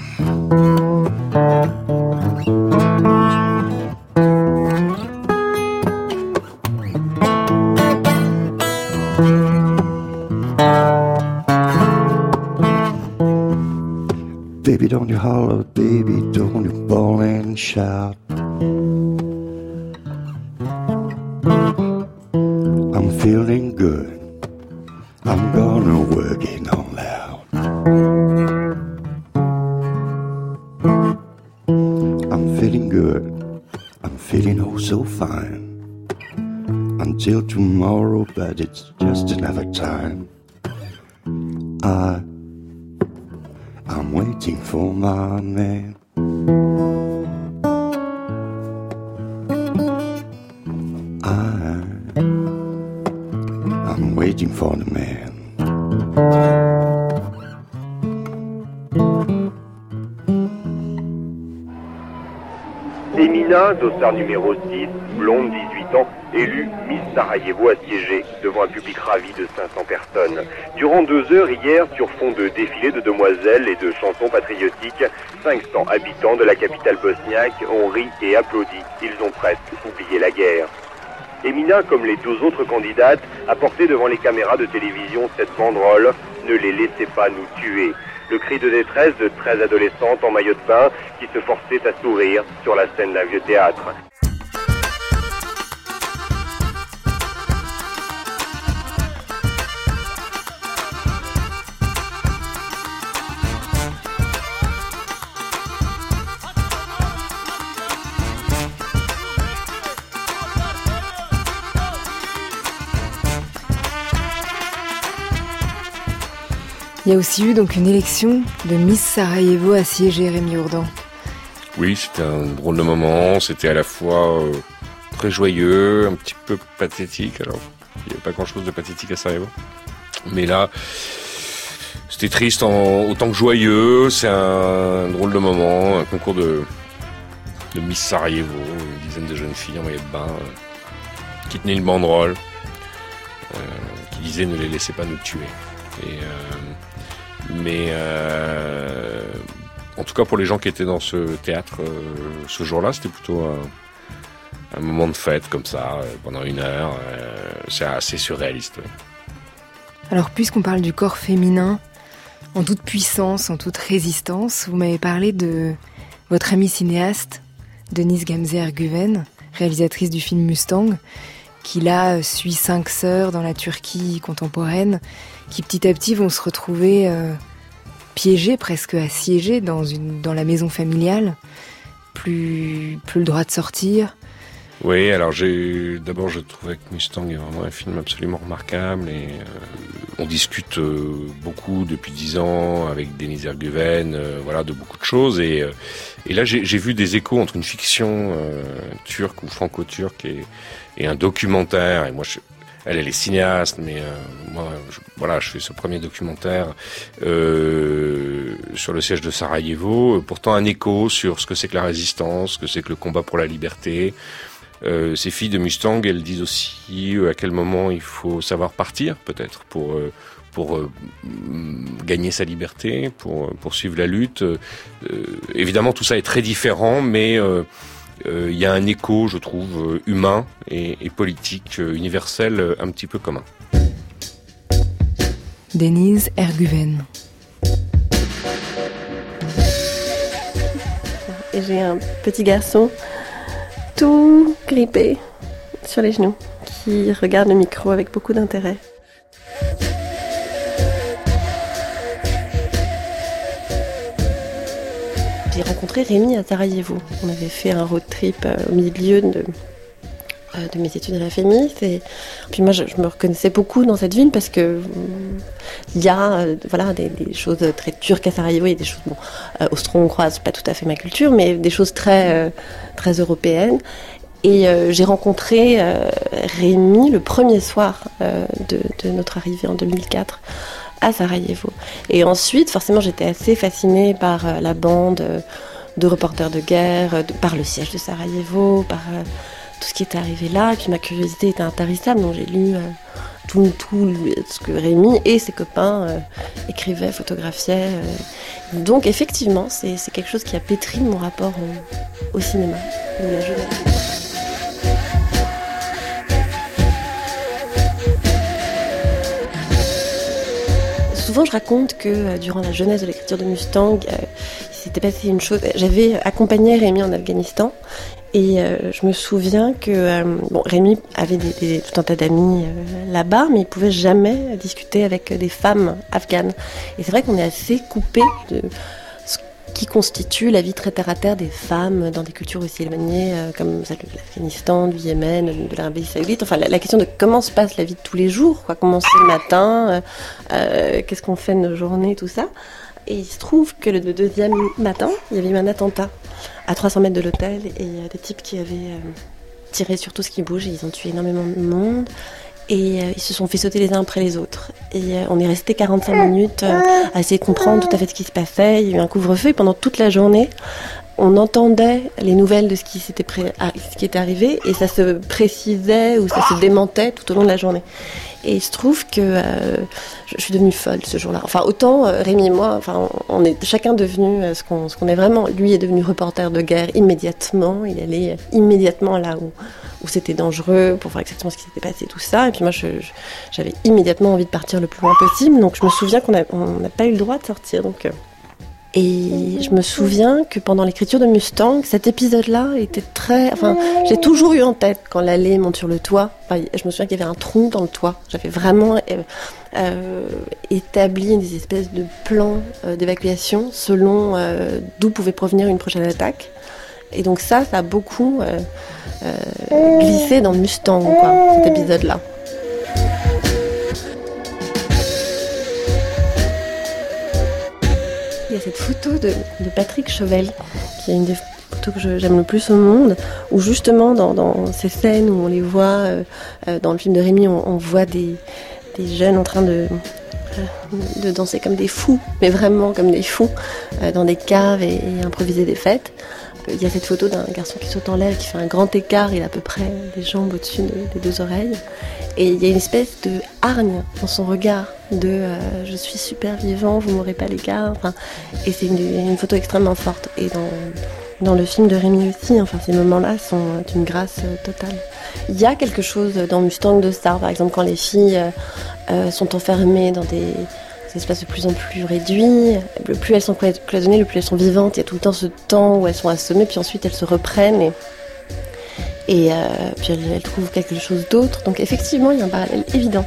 Baby, don't you holler, baby, don't you bawl and shout. I'm feeling good, I'm gonna work it all out. I'm feeling good, I'm feeling oh so fine. Until tomorrow, but it's just another time. I'm waiting for my man. I'm waiting for the man. Éminence, Sar numéro 6, blonde, 18 ans, élue Miss Sarajevo assiégée devant un public ravi de 500 personnes. Durant 2 heures hier, sur fond de défilé de demoiselles et de chansons patriotiques, 500 habitants de la capitale bosniaque ont ri et applaudi. Ils ont presque oublié la guerre. Emina, comme les 2 autres candidates, a porté devant les caméras de télévision cette banderole « Ne les laissez pas nous tuer ». Le cri de détresse de 13 adolescentes en maillot de bain qui se forçaient à sourire sur la scène d'un vieux théâtre. Il y a aussi eu donc une élection de Miss Sarajevo assiégée, Rémi Ourdan. Oui, c'était un drôle de moment, c'était à la fois très joyeux, un petit peu pathétique. Alors, il n'y avait pas grand-chose de pathétique à Sarajevo. Mais là, c'était triste autant que joyeux, c'est un drôle de moment, un concours de Miss Sarajevo, une dizaine de jeunes filles en maillot de bain qui tenaient une banderole qui disait « Ne les laissez pas nous tuer ». Mais en tout cas pour les gens qui étaient dans ce théâtre ce jour-là, c'était plutôt un moment de fête comme ça, pendant 1 heure. C'est assez surréaliste. Ouais. Alors puisqu'on parle du corps féminin, en toute puissance, en toute résistance, vous m'avez parlé de votre amie cinéaste, Denise Gamze-Erguven, réalisatrice du film Mustang, qui là suit 5 sœurs dans la Turquie contemporaine, qui petit à petit vont se retrouver piégées, presque assiégées dans la maison familiale, plus le droit de sortir. Oui, alors d'abord je trouvais que Mustang est vraiment un film absolument remarquable et on discute beaucoup depuis 10 ans avec Denise Erguven, de beaucoup de choses et là j'ai vu des échos entre une fiction turque ou franco-turque et un documentaire. Et moi elle est cinéaste, mais je fais ce premier documentaire sur le siège de Sarajevo, pourtant un écho sur ce que c'est que la résistance, ce que c'est que le combat pour la liberté. Ces filles de Mustang, elles disent aussi à quel moment il faut savoir partir, peut-être, pour gagner sa liberté, pour poursuivre la lutte. Évidemment, tout ça est très différent, mais il y a un écho, je trouve, humain et politique, universel, un petit peu commun. Denise Erguven. Et j'ai un petit garçon tout grippé sur les genoux, qui regarde le micro avec beaucoup d'intérêt. J'ai rencontré Rémi à Sarajevo. On avait fait un road trip au milieu de mes études à la FEMIS. Et puis moi, je me reconnaissais beaucoup dans cette ville parce que il y a des choses très turques à Sarajevo. Il y a des choses, austro-hongroises, c'est pas tout à fait ma culture, mais des choses très européennes. Et j'ai rencontré Rémi le premier soir de notre arrivée en 2004 à Sarajevo. Et ensuite, forcément, j'étais assez fascinée par la bande de reporters de guerre, par le siège de Sarajevo, par tout ce qui était arrivé là. Et puis ma curiosité était intarissable, donc j'ai lu tout ce que Rémi et ses copains écrivaient, photographiaient. Donc effectivement, c'est quelque chose qui a pétri mon rapport au cinéma, ou la jeunesse. Souvent, je raconte que durant la jeunesse de l'écriture de Mustang, il s'était passé une chose. J'avais accompagné Rémi en Afghanistan et je me souviens que Rémi avait tout un tas d'amis là-bas, mais il ne pouvait jamais discuter avec des femmes afghanes. Et c'est vrai qu'on est assez coupé de ce qui constitue la vie très terre-à-terre des femmes dans des cultures aussi éloignées comme celle de l'Afghanistan, du Yémen, de l'Arabie Saoudite. Enfin, la question de comment se passe la vie de tous les jours, comment c'est le matin, qu'est-ce qu'on fait de nos journées, tout ça. Et il se trouve que le deuxième matin, il y avait eu un attentat à 300 mètres de l'hôtel et des types qui avaient tiré sur tout ce qui bouge et ils ont tué énormément de monde. Et ils se sont fait sauter les uns après les autres. Et on est resté 45 minutes à essayer de comprendre tout à fait ce qui se passait. Il y a eu un couvre-feu et pendant toute la journée, on entendait les nouvelles de ce qui était arrivé et ça se précisait ou ça se démentait tout au long de la journée. Et il se trouve que je suis devenue folle ce jour-là. Enfin, autant Rémi et moi, enfin, on est chacun devenu ce qu'on est vraiment. Lui est devenu reporter de guerre immédiatement. Il allait immédiatement là où c'était dangereux pour voir exactement ce qui s'était passé, tout ça. Et puis moi, j'avais immédiatement envie de partir le plus loin possible. Donc je me souviens qu'on n'a pas eu le droit de sortir. Et je me souviens que pendant l'écriture de Mustang, cet épisode-là était très... Enfin, j'ai toujours eu en tête quand l'allée monte sur le toit. Enfin, je me souviens qu'il y avait un trou dans le toit. J'avais vraiment établi des espèces de plans d'évacuation selon d'où pouvait provenir une prochaine attaque. Et donc ça a beaucoup glissé dans Mustang, quoi, cet épisode-là. Il y a cette photo de Patrick Chauvel, qui est une des photos que j'aime le plus au monde, où justement dans ces scènes où on les voit, dans le film de Rémi, on voit des jeunes en train de danser comme des fous, mais vraiment comme des fous, dans des caves et improviser des fêtes. Il y a cette photo d'un garçon qui saute en l'air, qui fait un grand écart, il a à peu près les jambes au-dessus des deux oreilles. Et il y a une espèce de hargne dans son regard, je suis super vivant, vous m'aurez pas l'écart. Enfin, et c'est une photo extrêmement forte. Et dans le film de Rémi aussi, enfin, ces moments-là sont d'une grâce totale. Il y a quelque chose dans Mustang de ça, par exemple quand les filles sont enfermées dans des espaces de plus en plus réduits, le plus elles sont cloisonnées, le plus elles sont vivantes. Il y a tout le temps ce temps où elles sont assommées, puis ensuite elles se reprennent et puis elles trouvent quelque chose d'autre. Donc effectivement, il y a un parallèle évident.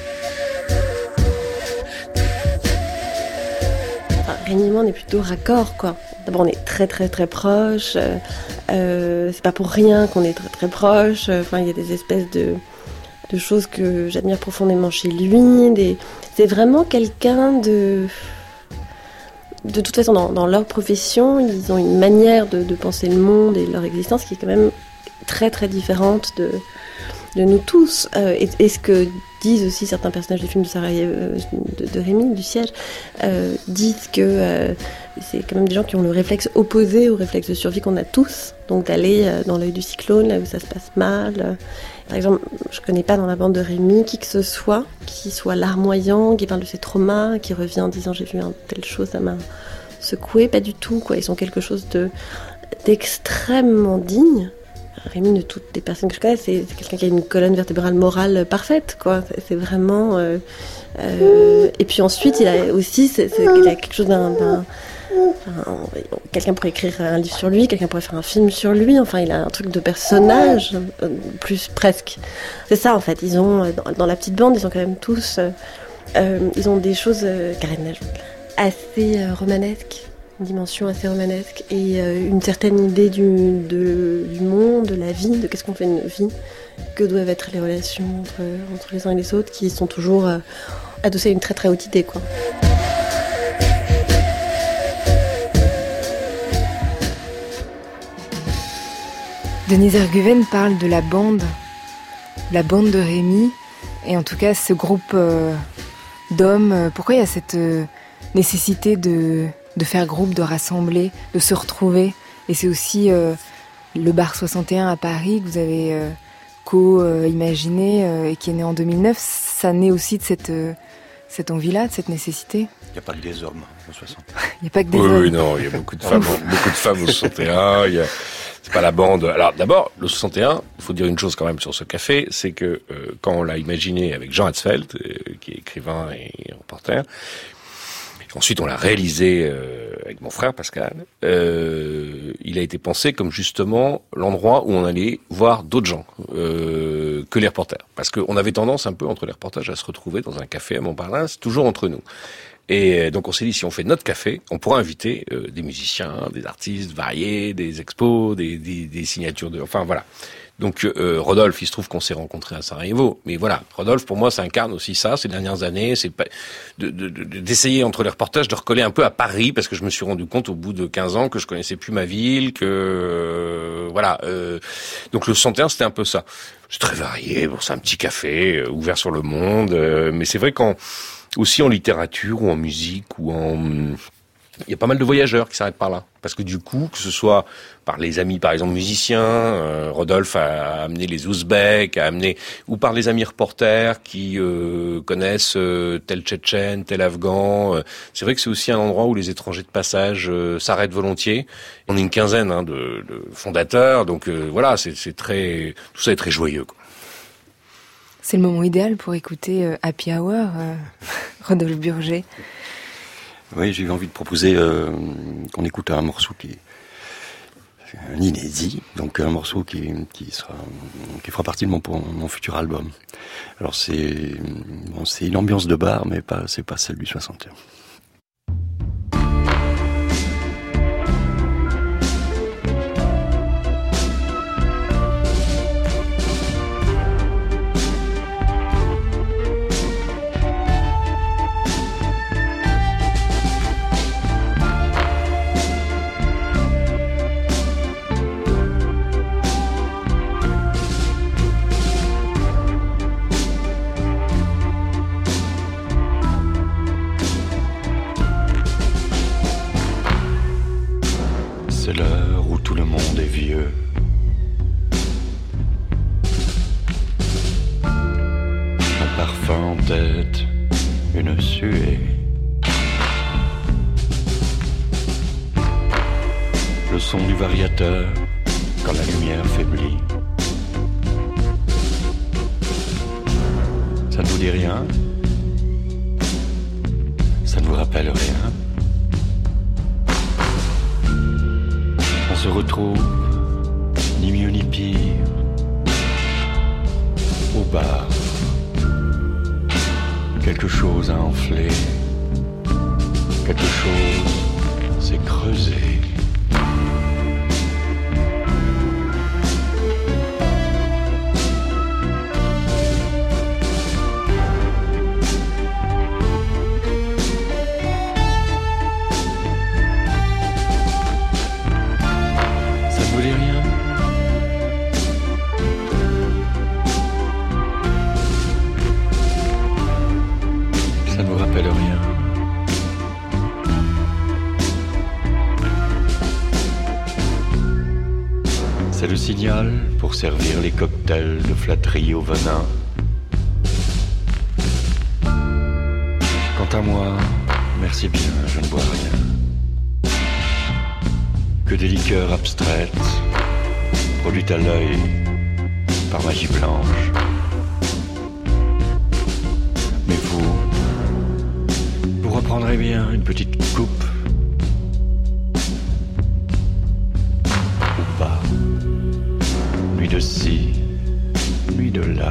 Enfin, Rémi et moi, on est plutôt raccord, quoi. D'abord, on est très très très proches. C'est pas pour rien qu'on est très très proches. Enfin, il y a des espèces de choses que j'admire profondément chez lui. C'est vraiment quelqu'un de toute façon, dans leur profession, ils ont une manière de penser le monde et leur existence qui est quand même très très différente de nous tous. Et ce que disent aussi certains personnages du film de Sarajevo, de Rémi, du siège, disent que c'est quand même des gens qui ont le réflexe opposé au réflexe de survie qu'on a tous, donc d'aller dans l'œil du cyclone, là où ça se passe mal. Par exemple, je connais pas dans la bande de Rémi qui soit larmoyant, qui parle de ses traumas, qui revient en disant j'ai vu telle chose, ça m'a secoué, pas du tout, quoi. Ils ont quelque chose d'extrêmement digne. Rémi, de toutes les personnes que je connais, c'est quelqu'un qui a une colonne vertébrale morale parfaite, quoi. C'est vraiment... Et puis ensuite, il a aussi il a quelque chose quelqu'un pourrait écrire un livre sur lui, quelqu'un pourrait faire un film sur lui. Enfin, il a un truc de personnage, plus presque. C'est ça, en fait. Ils ont, dans la petite bande, ils ont quand même tous... ils ont des choses, assez romanesques. Une dimension assez romanesque et une certaine idée du monde, de la vie, de qu'est-ce qu'on fait de nos vies, que doivent être les relations entre les uns et les autres, qui sont toujours adossées à une très très haute idée, quoi. Denise Erguven parle de la bande de Rémi, et en tout cas ce groupe d'hommes. Pourquoi il y a cette nécessité de faire groupe, de rassembler, de se retrouver? Et c'est aussi le bar 61 à Paris que vous avez co-imaginé et qui est né en 2009. Ça naît aussi de cette envie-là, de cette nécessité. Il n'y a pas que des hommes au 61. Il n'y a pas que des hommes. Oui, non, il y a beaucoup de femmes au 61. C'est pas la bande. Alors d'abord, le 61, il faut dire une chose quand même sur ce café, c'est que quand on l'a imaginé avec Jean Hatzfeld, qui est écrivain et reporter, ensuite, on l'a réalisé avec mon frère Pascal. Il a été pensé comme justement l'endroit où on allait voir d'autres gens que les reporters. Parce qu'on avait tendance un peu entre les reportages à se retrouver dans un café à Montparnasse, toujours entre nous. Et donc on s'est dit, si on fait notre café, on pourra inviter des musiciens, des artistes variés, des expos, des signatures enfin voilà. Donc Rodolphe, il se trouve qu'on s'est rencontrés à Sarajevo, mais voilà, Rodolphe pour moi ça incarne aussi ça ces dernières années, c'est d'essayer entre les reportages de recoller un peu à Paris, parce que je me suis rendu compte au bout de 15 ans que je connaissais plus ma ville, que voilà. Donc le 61 c'était un peu ça. C'est très varié, bon, c'est un petit café ouvert sur le monde, mais c'est vrai aussi en littérature ou en musique ou Il y a pas mal de voyageurs qui s'arrêtent par là. Parce que du coup, que ce soit par les amis, par exemple, musiciens, Rodolphe a amené les Ouzbeks, ou par les amis reporters qui connaissent tel Tchétchène, tel Afghan. C'est vrai que c'est aussi un endroit où les étrangers de passage s'arrêtent volontiers. On est une quinzaine de fondateurs, donc voilà, c'est très, tout ça est très joyeux, quoi. C'est le moment idéal pour écouter Happy Hour, Rodolphe Burger. Oui, j'ai eu envie de proposer qu'on écoute un morceau qui est un inédit, donc un morceau qui fera partie de mon futur album. Alors c'est une ambiance de bar, mais c'est pas celle du 61. C'est l'heure où tout le monde est vieux. Un parfum en tête, une suée. Le son du variateur quand la lumière faiblit. Ça ne vous dit rien? Ça ne vous rappelle rien? On se retrouve, ni mieux ni pire, au bar. Quelque chose a enflé, quelque chose s'est creusé. C'est le signal pour servir les cocktails de flatterie au venin. Quant à moi, merci bien, je ne bois rien. Que des liqueurs abstraites, produites à l'œil par magie blanche. Mais vous reprendrez bien une petite coupe. Ou pas. Nuit de ci, nuit de là.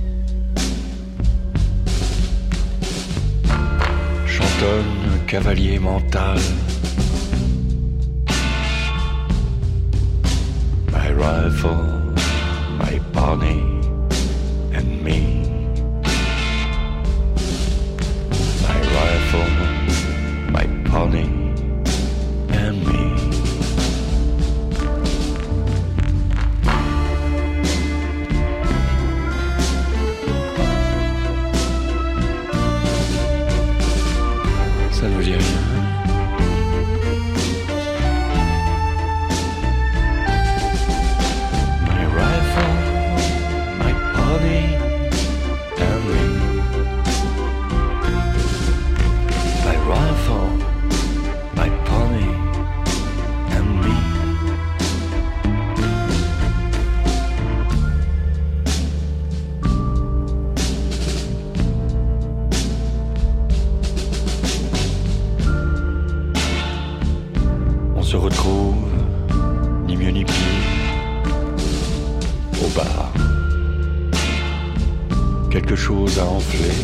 Chantonne un cavalier mental. My rifle, my pony and me. My rifle, my pony and me. Ça ne veut dire rien. My rifle, my pony and me. My rifle, my pony and me. On se retrouve, ni mieux ni pire, au bar. Quelque chose a enflé.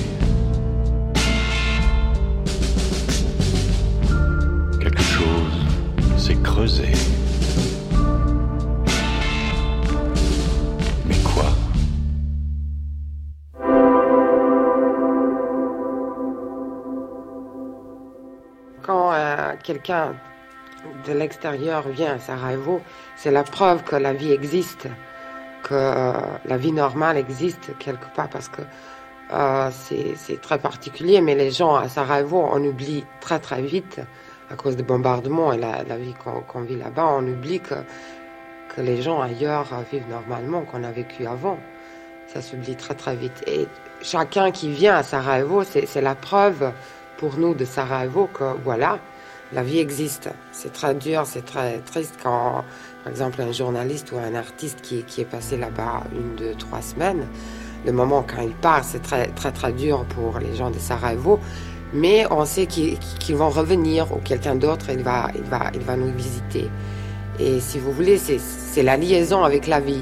Quelque chose s'est creusé. Mais quoi? Quand quelqu'un de l'extérieur vient à Sarajevo, c'est la preuve que la vie existe, que la vie normale existe quelque part, parce que c'est très particulier, mais les gens à Sarajevo, on oublie très très vite à cause des bombardements et la vie qu'on vit là-bas, on oublie que les gens ailleurs vivent normalement, qu'on a vécu avant. Ça s'oublie très très vite. Et chacun qui vient à Sarajevo, c'est la preuve pour nous de Sarajevo que voilà, la vie existe. C'est très dur, c'est très triste quand, par exemple, un journaliste ou un artiste qui est passé là-bas 1, 2, 3 semaines, le moment quand il part, c'est très très très dur pour les gens de Sarajevo. Mais on sait qu'ils vont revenir ou quelqu'un d'autre, il va nous visiter. Et si vous voulez, c'est la liaison avec la vie.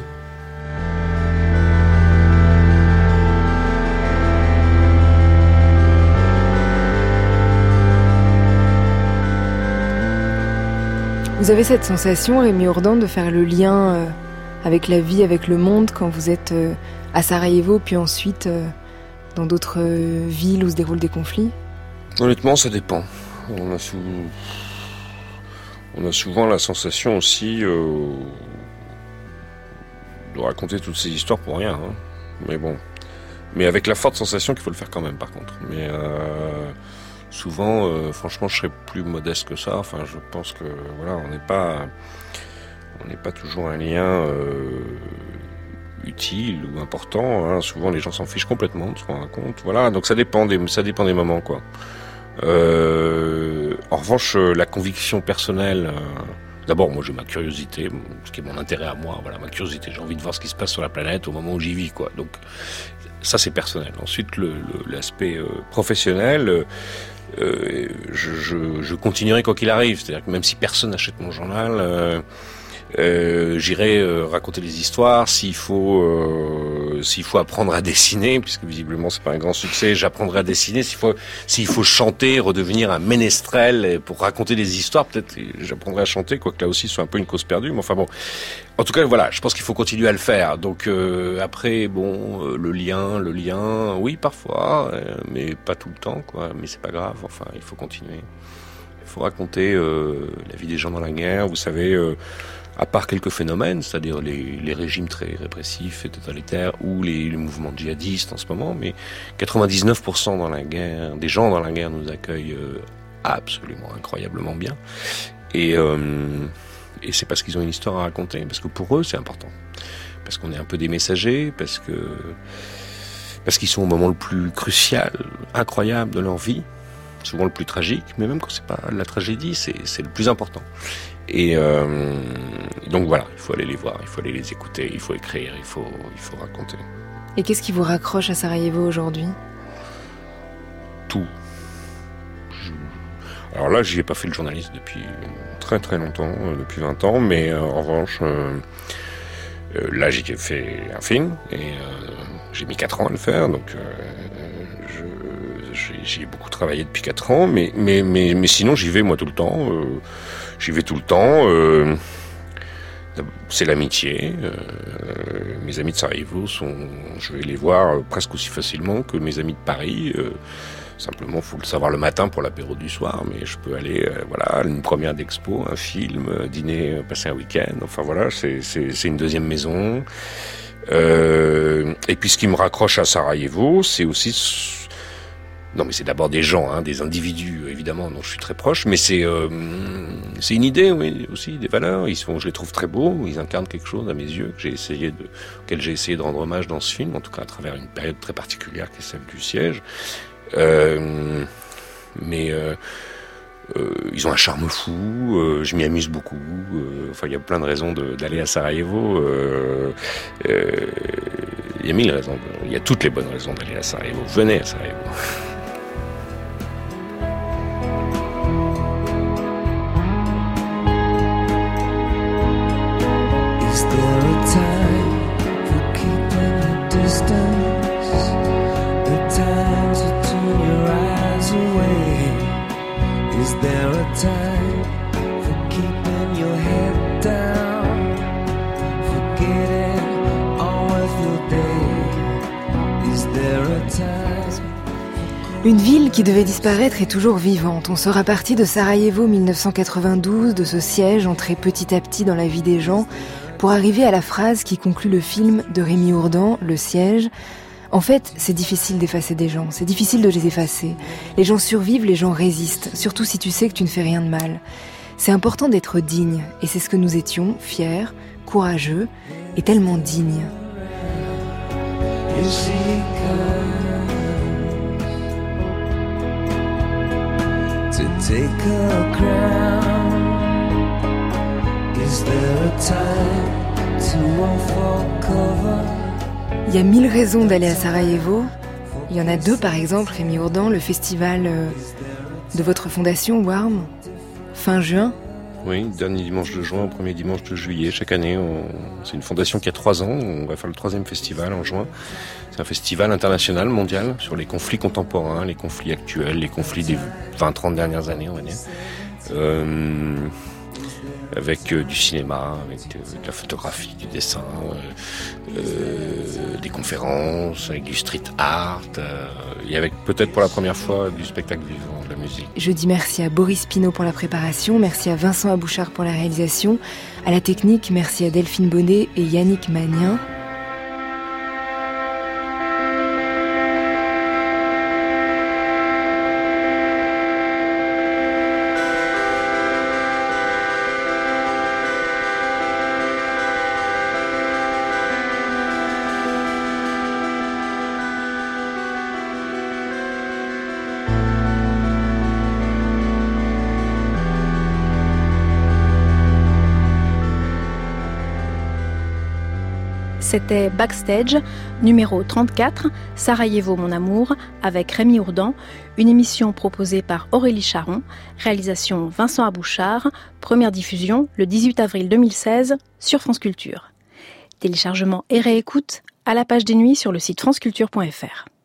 Vous avez cette sensation, Rémi Ourdan, de faire le lien avec la vie, avec le monde, quand vous êtes à Sarajevo, puis ensuite dans d'autres villes où se déroulent des conflits ? Honnêtement, ça dépend. On a souvent la sensation aussi de raconter toutes ces histoires pour rien. Hein. Mais bon. Mais avec la forte sensation qu'il faut le faire quand même, par contre. Mais souvent, franchement, je serais plus modeste que ça. Enfin, je pense que voilà, on n'est pas toujours un lien utile ou important. Hein. Souvent, les gens s'en fichent complètement de ce qu'on raconte. Voilà, donc ça dépend des moments, quoi. En revanche, la conviction personnelle. D'abord, moi, j'ai ma curiosité, ce qui est mon intérêt à moi. Voilà, ma curiosité. J'ai envie de voir ce qui se passe sur la planète au moment où j'y vis, quoi. Donc, ça, c'est personnel. Ensuite, l'aspect professionnel. Je continuerai quoi qu'il arrive. C'est-à-dire que même si personne n'achète mon journal, j'irai raconter des histoires. S'il faut apprendre à dessiner, puisque visiblement c'est pas un grand succès, j'apprendrai à dessiner. S'il faut chanter, redevenir un ménestrel pour raconter des histoires, peut-être j'apprendrai à chanter, quoique là aussi ce soit un peu une cause perdue. Mais enfin bon, en tout cas voilà, je pense qu'il faut continuer à le faire. Donc après bon, le lien, oui parfois, mais pas tout le temps quoi. Mais c'est pas grave. Enfin, il faut continuer. Il faut raconter la vie des gens dans la guerre. Vous savez. À part quelques phénomènes, c'est-à-dire les régimes très répressifs et totalitaires ou les mouvements djihadistes en ce moment, mais 99% dans la guerre, des gens dans la guerre nous accueillent absolument incroyablement bien. Et c'est parce qu'ils ont une histoire à raconter, parce que pour eux c'est important, parce qu'on est un peu des messagers, parce qu'ils sont au moment le plus crucial, incroyable de leur vie, souvent le plus tragique, mais même quand c'est pas la tragédie, c'est le plus important. Et donc voilà, il faut aller les voir, il faut aller les écouter, il faut écrire, il faut raconter. Et qu'est-ce qui vous raccroche à Sarajevo aujourd'hui ? Tout. Alors là, j'y ai pas fait le journaliste depuis très très longtemps, depuis 20 ans, mais en revanche, là j'ai fait un film et j'ai mis 4 ans à le faire, donc j'ai beaucoup travaillé depuis 4 ans, mais sinon j'y vais moi tout le temps. J'y vais tout le temps. C'est l'amitié. Mes amis de Sarajevo je vais les voir presque aussi facilement que mes amis de Paris. Simplement, faut le savoir le matin pour l'apéro du soir, mais je peux aller, à une première d'expo, un film, dîner, passer un week-end. Enfin voilà, c'est une deuxième maison. Et puis ce qui me raccroche à Sarajevo, c'est aussi non, mais c'est d'abord des gens, des individus, évidemment, dont je suis très proche, mais c'est une idée, oui, aussi, des valeurs. Je les trouve très beaux, ils incarnent quelque chose à mes yeux, auquel j'ai essayé de rendre hommage dans ce film, en tout cas à travers une période très particulière qui est celle du siège. Mais ils ont un charme fou, je m'y amuse beaucoup, il y a plein de raisons d'aller à Sarajevo. Il y a 1000 raisons, il y a toutes les bonnes raisons d'aller à Sarajevo. Venez à Sarajevo. Une ville qui devait disparaître est toujours vivante. On sera parti de Sarajevo 1992, de ce siège entré petit à petit dans la vie des gens, pour arriver à la phrase qui conclut le film de Rémi Ourdan, Le siège. En fait, c'est difficile d'effacer des gens, c'est difficile de les effacer. Les gens survivent, les gens résistent, surtout si tu sais que tu ne fais rien de mal. C'est important d'être digne, et c'est ce que nous étions, fiers, courageux et tellement dignes. Il y a 1000 raisons d'aller à Sarajevo. Il y en a 2 par exemple, Rémi Ourdan, le festival de votre fondation Warm, fin juin. Oui, dernier dimanche de juin, premier dimanche de juillet. Chaque année, c'est une fondation qui a 3 ans. On va faire le 3e festival en juin. C'est un festival international, mondial, sur les conflits contemporains, les conflits actuels, les conflits des 20-30 dernières années, on va dire. Avec du cinéma, avec de la photographie, du dessin, des conférences, avec du street art, et avec peut-être pour la première fois du spectacle vivant, de la musique. Je dis merci à Boris Pinault pour la préparation, merci à Vincent Abouchard pour la réalisation, à la technique, merci à Delphine Bonnet et Yannick Magnin. C'était Backstage, numéro 34, Sarajevo mon amour, avec Rémi Ourdan, une émission proposée par Aurélie Charon, réalisation Vincent Abouchard, première diffusion le 18 avril 2016 sur France Culture. Téléchargement et réécoute à la page des nuits sur le site franceculture.fr.